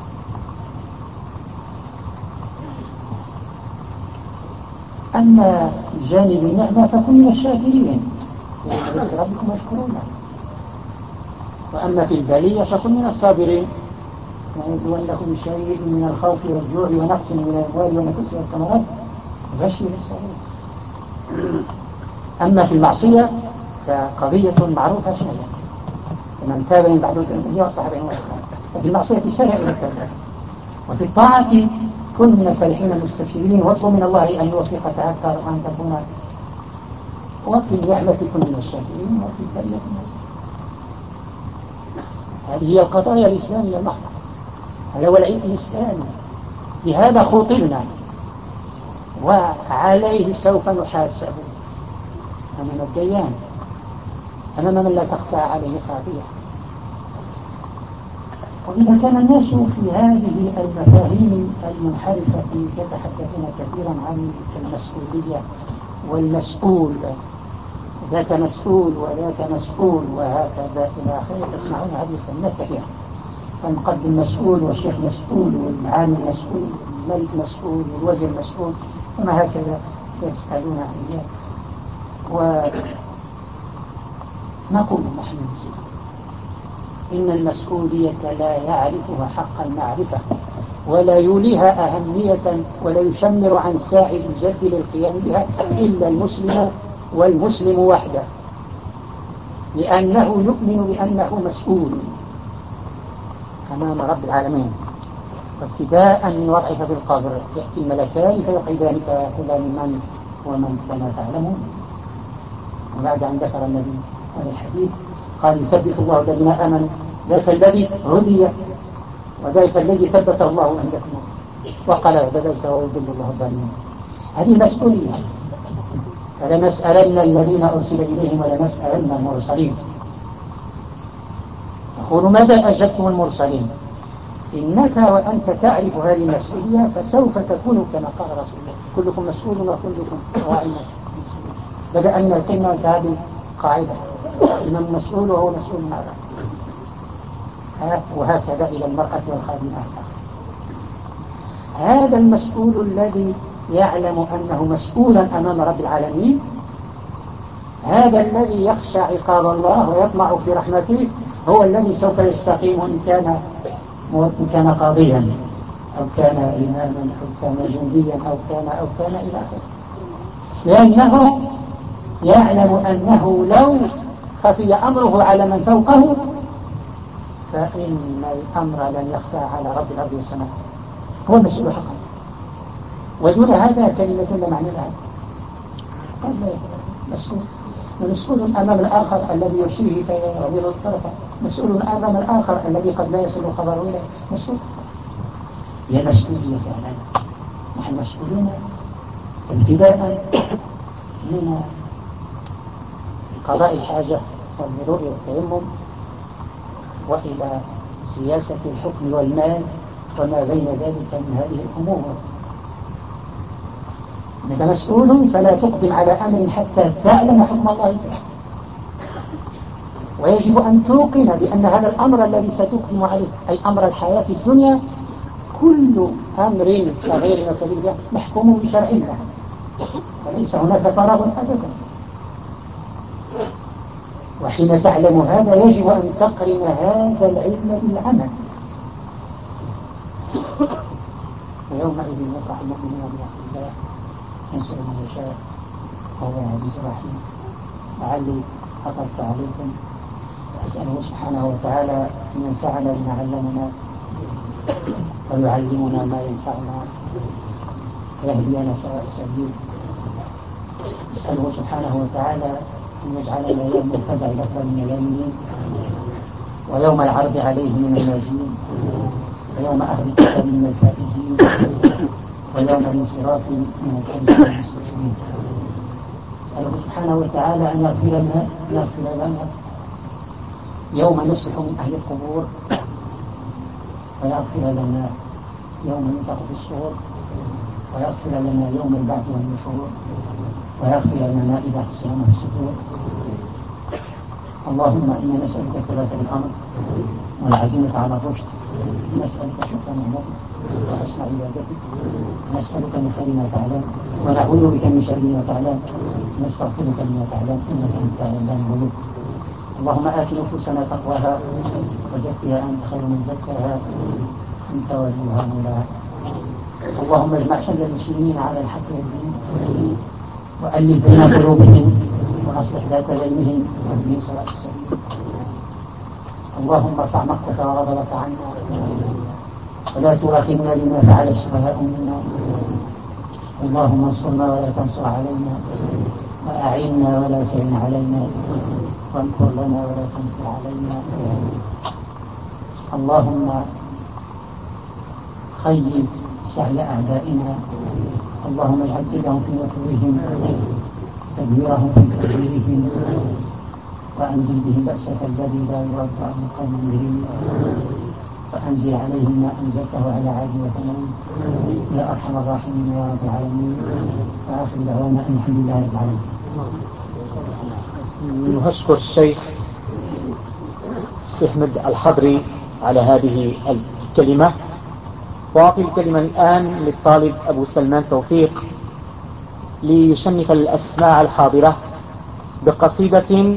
أما جانب النعمة فكن من الشاكرين، وليس ربكم مشكورون. وأما في البلية فكن من الصابرين، ونبلونكم بشيء من الخوف والجوع ونقص من الأموال والنفس والثمرات وبشر الصابرين. أما في المعصية فقضية معروفة شهية: ومن تاب من بعد ذنبه وأصلح بينهم. ففي المعصية سرع إلى التوبة. وفي الطاعة كن من الفرحين المستبشرين، واطلب من الله أن يوفقك أكثر وأن تكون. وفي النعمة كن من الشاكرين، وفي البلية النصر. هذه هي القضايا الإسلامية المحضة، هذا هو العلم الإسلامي. بهذا خطبنا، وعليه سوف نحاسب أمام الديان، أمام من لا تخفى عليه خافية. وإذا كان الناس في هذه المفاهيم المنحرفة يتحدثون كثيرا عن المسؤولية والمسؤول، ذاك مسؤول وذاك مسؤول وهكذا إلى آخره، تسمعون هذه الكلمات كثيرا: فالمقدم مسؤول والشيخ مسؤول والعالم مسؤول والملك مسؤول والوزير مسؤول، وما هكذا يسألون عن ذلك. ونقول نحن إن المسؤولية لا يعرفها حق المعرفة، ولا يوليها أهمية، ولا يشمر عن ساعد الجد للقيام بها إلا المسلم والمسلم وحده، لأنه يؤمن بأنه مسؤول أمام رب العالمين. وابتداء من وضعك في القبر يأتي الملكان فيقعدان فيقولان من ومن كما تعلمون. وبعد أن ذكر النبي هذا الحديث قال: يثبت الله الذين آمنوا، ذاك الذي هدي وذاك الذي ثبت الله عندكم، وقال ذلك ويضل الله الظالمين. هذه مسؤولية، فلنسألن الذين أرسل إليهم ولنسألن المرسلين. يقول: ماذا أجبتم المرسلين؟ إنك وأنت تعرف هذه المسؤولية فسوف تكون كما قال رسول الله كلكم مسؤول وكلكم راع مسؤول. بدأ من القمة وانتهى بالقاعدة إنه مسؤول وهو مسؤول عن وهكذا إلى المرأة والخادمة. هذا المسؤول الذي يعلم أنه مسؤولا أمام رب العالمين، هذا الذي يخشى عقاب الله ويطمع في رحمته، هو الذي سوف يستقيم إن كان إن كان قاضيا أو كان إماما أو كان جنديا أو كان أو كان إلى آخره، لأنه يعلم أنه لو خفي أمره على من فوقه فإن الأمر لن يخفى على رب الأرض والسماء، هو المسؤول حقا. ودون هذا كلمة لا معنى لها، مسؤول مسؤول أمام الآخر الذي يشيه فيعوض الطرف، مسؤول أمام الآخر الذي قد لا يصل الخبر إليه، مسؤول. هي مسؤولية فعلا، نحن مسؤولون ابتداء من قضاء الحاجة والمرور والتيمم وإلى سياسة الحكم والمال وما بين ذلك من هذه الأمور. أنت مسؤول فلا تقدم على أمر حتى تعلم حكم الله فيه، ويجب أن توقن بأن هذا الأمر الذي ستقدم عليه أي أمر الحياة في الدنيا كل أمر صغير وكبير محكوم بشرع الله، وليس هناك فراغ أبدا. وحين تعلم هذا يجب أن تقرن هذا العلم بالعمل، ويومئذ يفرح المؤمنون بنصر الله ينصر من يشاء وهو العزيز الرحيم. لعلي خطرت عليكم، أسأله سبحانه وتعالى أن ينفعنا بما علمنا ويعلمنا ما ينفعنا ويهدينا سواء السبيل. أسأله سبحانه وتعالى أن يجعلنا يوم الفزع الأكبر من اليمين، ويوم العرض عليه من الناجين، ويوم أخذ الكتاب من الفائزين، ويوم الانصراف من الكذب المستقيمين. أسأله سبحانه وتعالى أن يغفر لنا يغفر لنا يوم نصبح من أهل القبور، ويغفر لنا يوم ينفخ في الصور، ويغفر لنا يوم البعث والنشور، ويغفر لنا إذا حسنا الصدور. اللهم إنا نسألك ثبات الأمر والعزيمة على الرشد، نسألك شكر نعمتك وحسن عبادتك، نسألك من خير ما تعلم ونعوذ بك من شر ما تعلم، نستغفرك لما تعلم إنك أنت علام الغيوب. اللهم آت نفوسنا تقواها وزكها أنت خير من زكاها أنت وليها مولاها. اللهم اجمع شمل المسلمين على الحق والدين، وألف بين قلوبهم وأصلح ذات بينهم واهدهم سواء السبيل. اللهم ارفع مقتك وغضبك عنا ولا تؤاخذنا بما فعل السفهاء منا. اللهم انصرنا ولا تنصر علينا، وأعنا ولا تعن علينا، وامكر لنا ولا تمكر علينا. اللهم خيب سهل أعدائنا، اللهم اجعل كيدهم في نحورهم تدميرهم في تدبيرهم، وأنزل بهم بأسك الذي لا يرد عن القوم المجرمين، وأنزل عليهم ما أنزلته على عاد وثمود يا أرحم الراحمين يا رب العالمين. وآخر دعوانا أن الحمد لله رب العالمين. نشكر الشيخ سحمد الحضري على هذه الكلمة، وأعطي الكلمة الآن للطالب أبو سلمان توفيق ليشنف الأسماع الحاضرة بقصيدة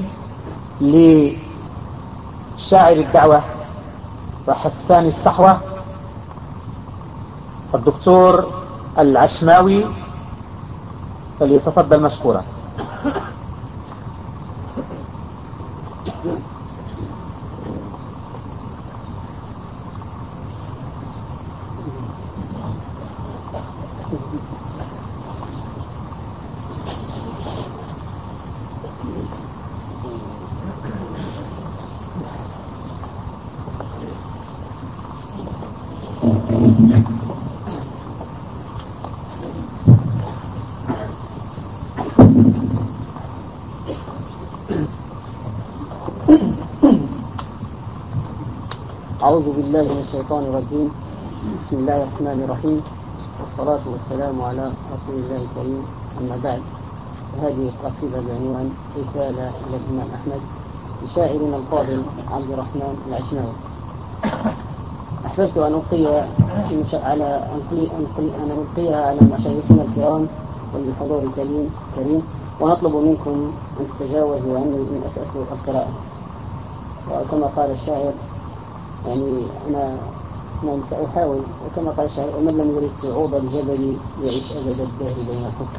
لشاعر الدعوة وحسان الصحوة الدكتور العشماوي، فليتفضل مشكورا. أعوذ بالله من الشيطان الرجيم. بسم الله الرحمن الرحيم، والصلاة والسلام على رسول الله الكريم. أما بعد، هذه القصيدة بعنوان رسالة إلى الإمام أحمد لشاعرنا الفاضل عبد الرحمن العشماوي. أحببت أن ألقي على أن ألقيها على مشايخنا الكرام والحضور الكريم كريم ونطلب منكم أن تتجاوزوا عني إن أسأت القراءة. وكما قال الشاعر، يعني أنا نعم سأحاول، وكما قال الشاعر: ومن لم يرد صعود الجبل يعيش أبد الدهر بين الحفر.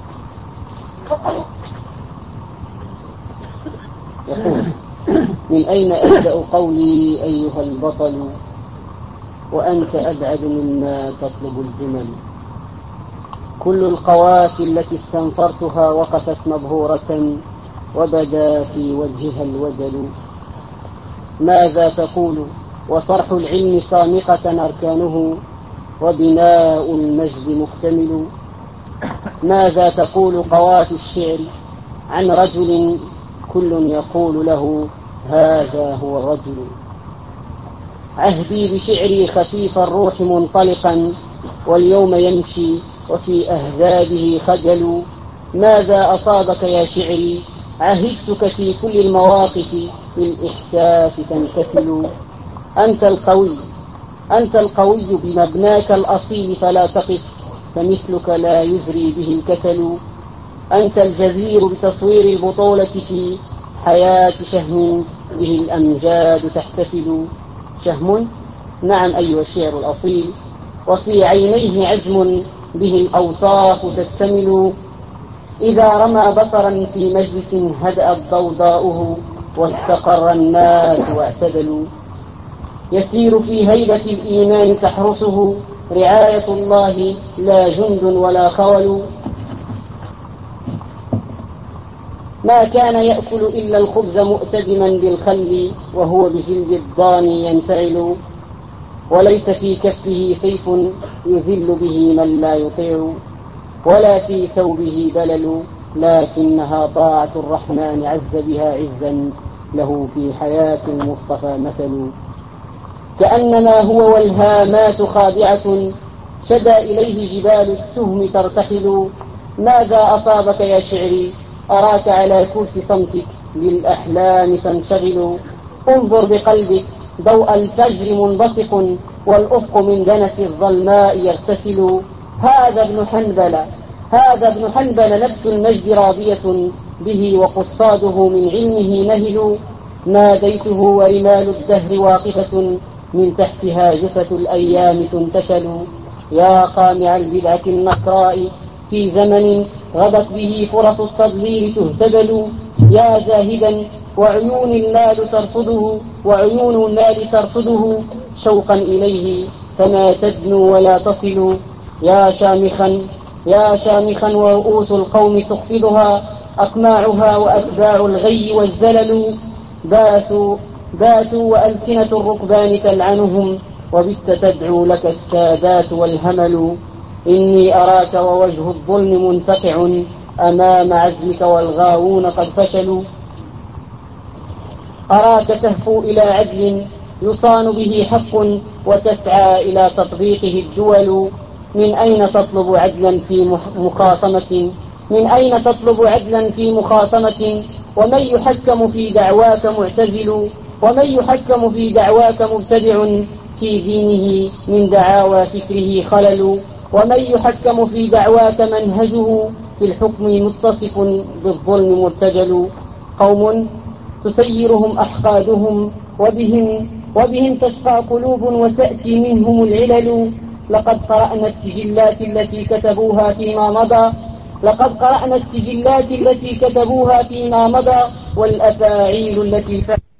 يقول: من أين أبدأ قولي أيها البطل، وأنت أبعد مما تطلب الجمل. كل القوافي التي استنفرتها وقفت مبهورة، وبدا في وجهها الوجل. ماذا تقول وصرح العلم صامقة أركانه، وبناء المجد مكتمل. ماذا تقول قوافي الشعر عن رجل كل يقول له هذا هو الرجل. عهدي بشعري خفيف الروح منطلقا، واليوم يمشي وفي أهذابه خجل. ماذا أصابك يا شعري؟ عهدتك في كل المواقف بالإحساس تنتثل. أنت القوي أنت القوي بمبناك الأصيل، فلا تقف، فمثلك لا يزري به الكسل. أنت الجدير بتصوير البطولة في حياة شهم به الأمجاد تحتفل. شهم؟ نعم، أيها الشعر الأصيل. وفي عينيه عزم به الأوصاف تكتمل. إذا رمى بصرا في مجلس هدأت ضوضاؤه، واستقر الناس واعتدلوا. يسير في هيبة الإيمان تحرسه رعاية الله، لا جند ولا خول. ما كان يأكل إلا الخبز مؤتدما بالخل، وهو بجلد الضان ينتعل. وليس في كفه سيف يذل به من لا يطيع، ولا في ثوبه بلل، لكنها طاعة الرحمن عز بها عزا، له في حياة المصطفى مثل. كأنما هو والهامات خادعة، شدى إليه جبال التهم ترتحل. ماذا أصابك يا شعري؟ أراك على كرسي صمتك بالأحلام تنشغل. انظر بقلبك، ضوء الفجر منبثق، والأفق من دنس الظلماء يغتسل. هذا ابن حنبل هذا ابن حنبل نفس المجد راضية به، وقصاده من علمه نهل. ناديته ورمال الدهر واقفة، من تحتها جثة الأيام تنتشل. يا قامع البدعة النقراء في زمن غدت به فرص التضليل تهتدل. يا زاهدا وعيون المال ترصده وعيون المال ترصده شوقا إليه، فما تدنو ولا تصل. يا شامخا يا شامخا ورؤوس القوم تخفضها أقماعها، وأتباع الغي والزلل. باتوا باتوا وألسنة الركبان تلعنهم، وبت تدعو لك السادات والهمل. إني أراك ووجه الظلم منفقع أمام عزمك، والغاوون قد فشلوا. أراك تهفو إلى عدل يصان به حق، وتسعى إلى تطبيقه الدول. من أين تطلب عدلا في مخاصمة من أين تطلب عدلا في مخاصمة ومن يحكم في دعواك معتزل. ومن يحكم في دعواك مبتدع، في دينه من دعاوى فكره خلل. ومن يحكم في دعواك منهجه في الحكم متصف بالظلم مرتجل. قوم تسيرهم أحقادهم، وبهم, وبهم تشقى قلوب، وتأتي منهم العلل. لقد قرأنا السجلات التي كتبوها فيما مضى لقد قرأنا السجلات التي كتبوها فيما مضى والأفاعيل التي فعلوا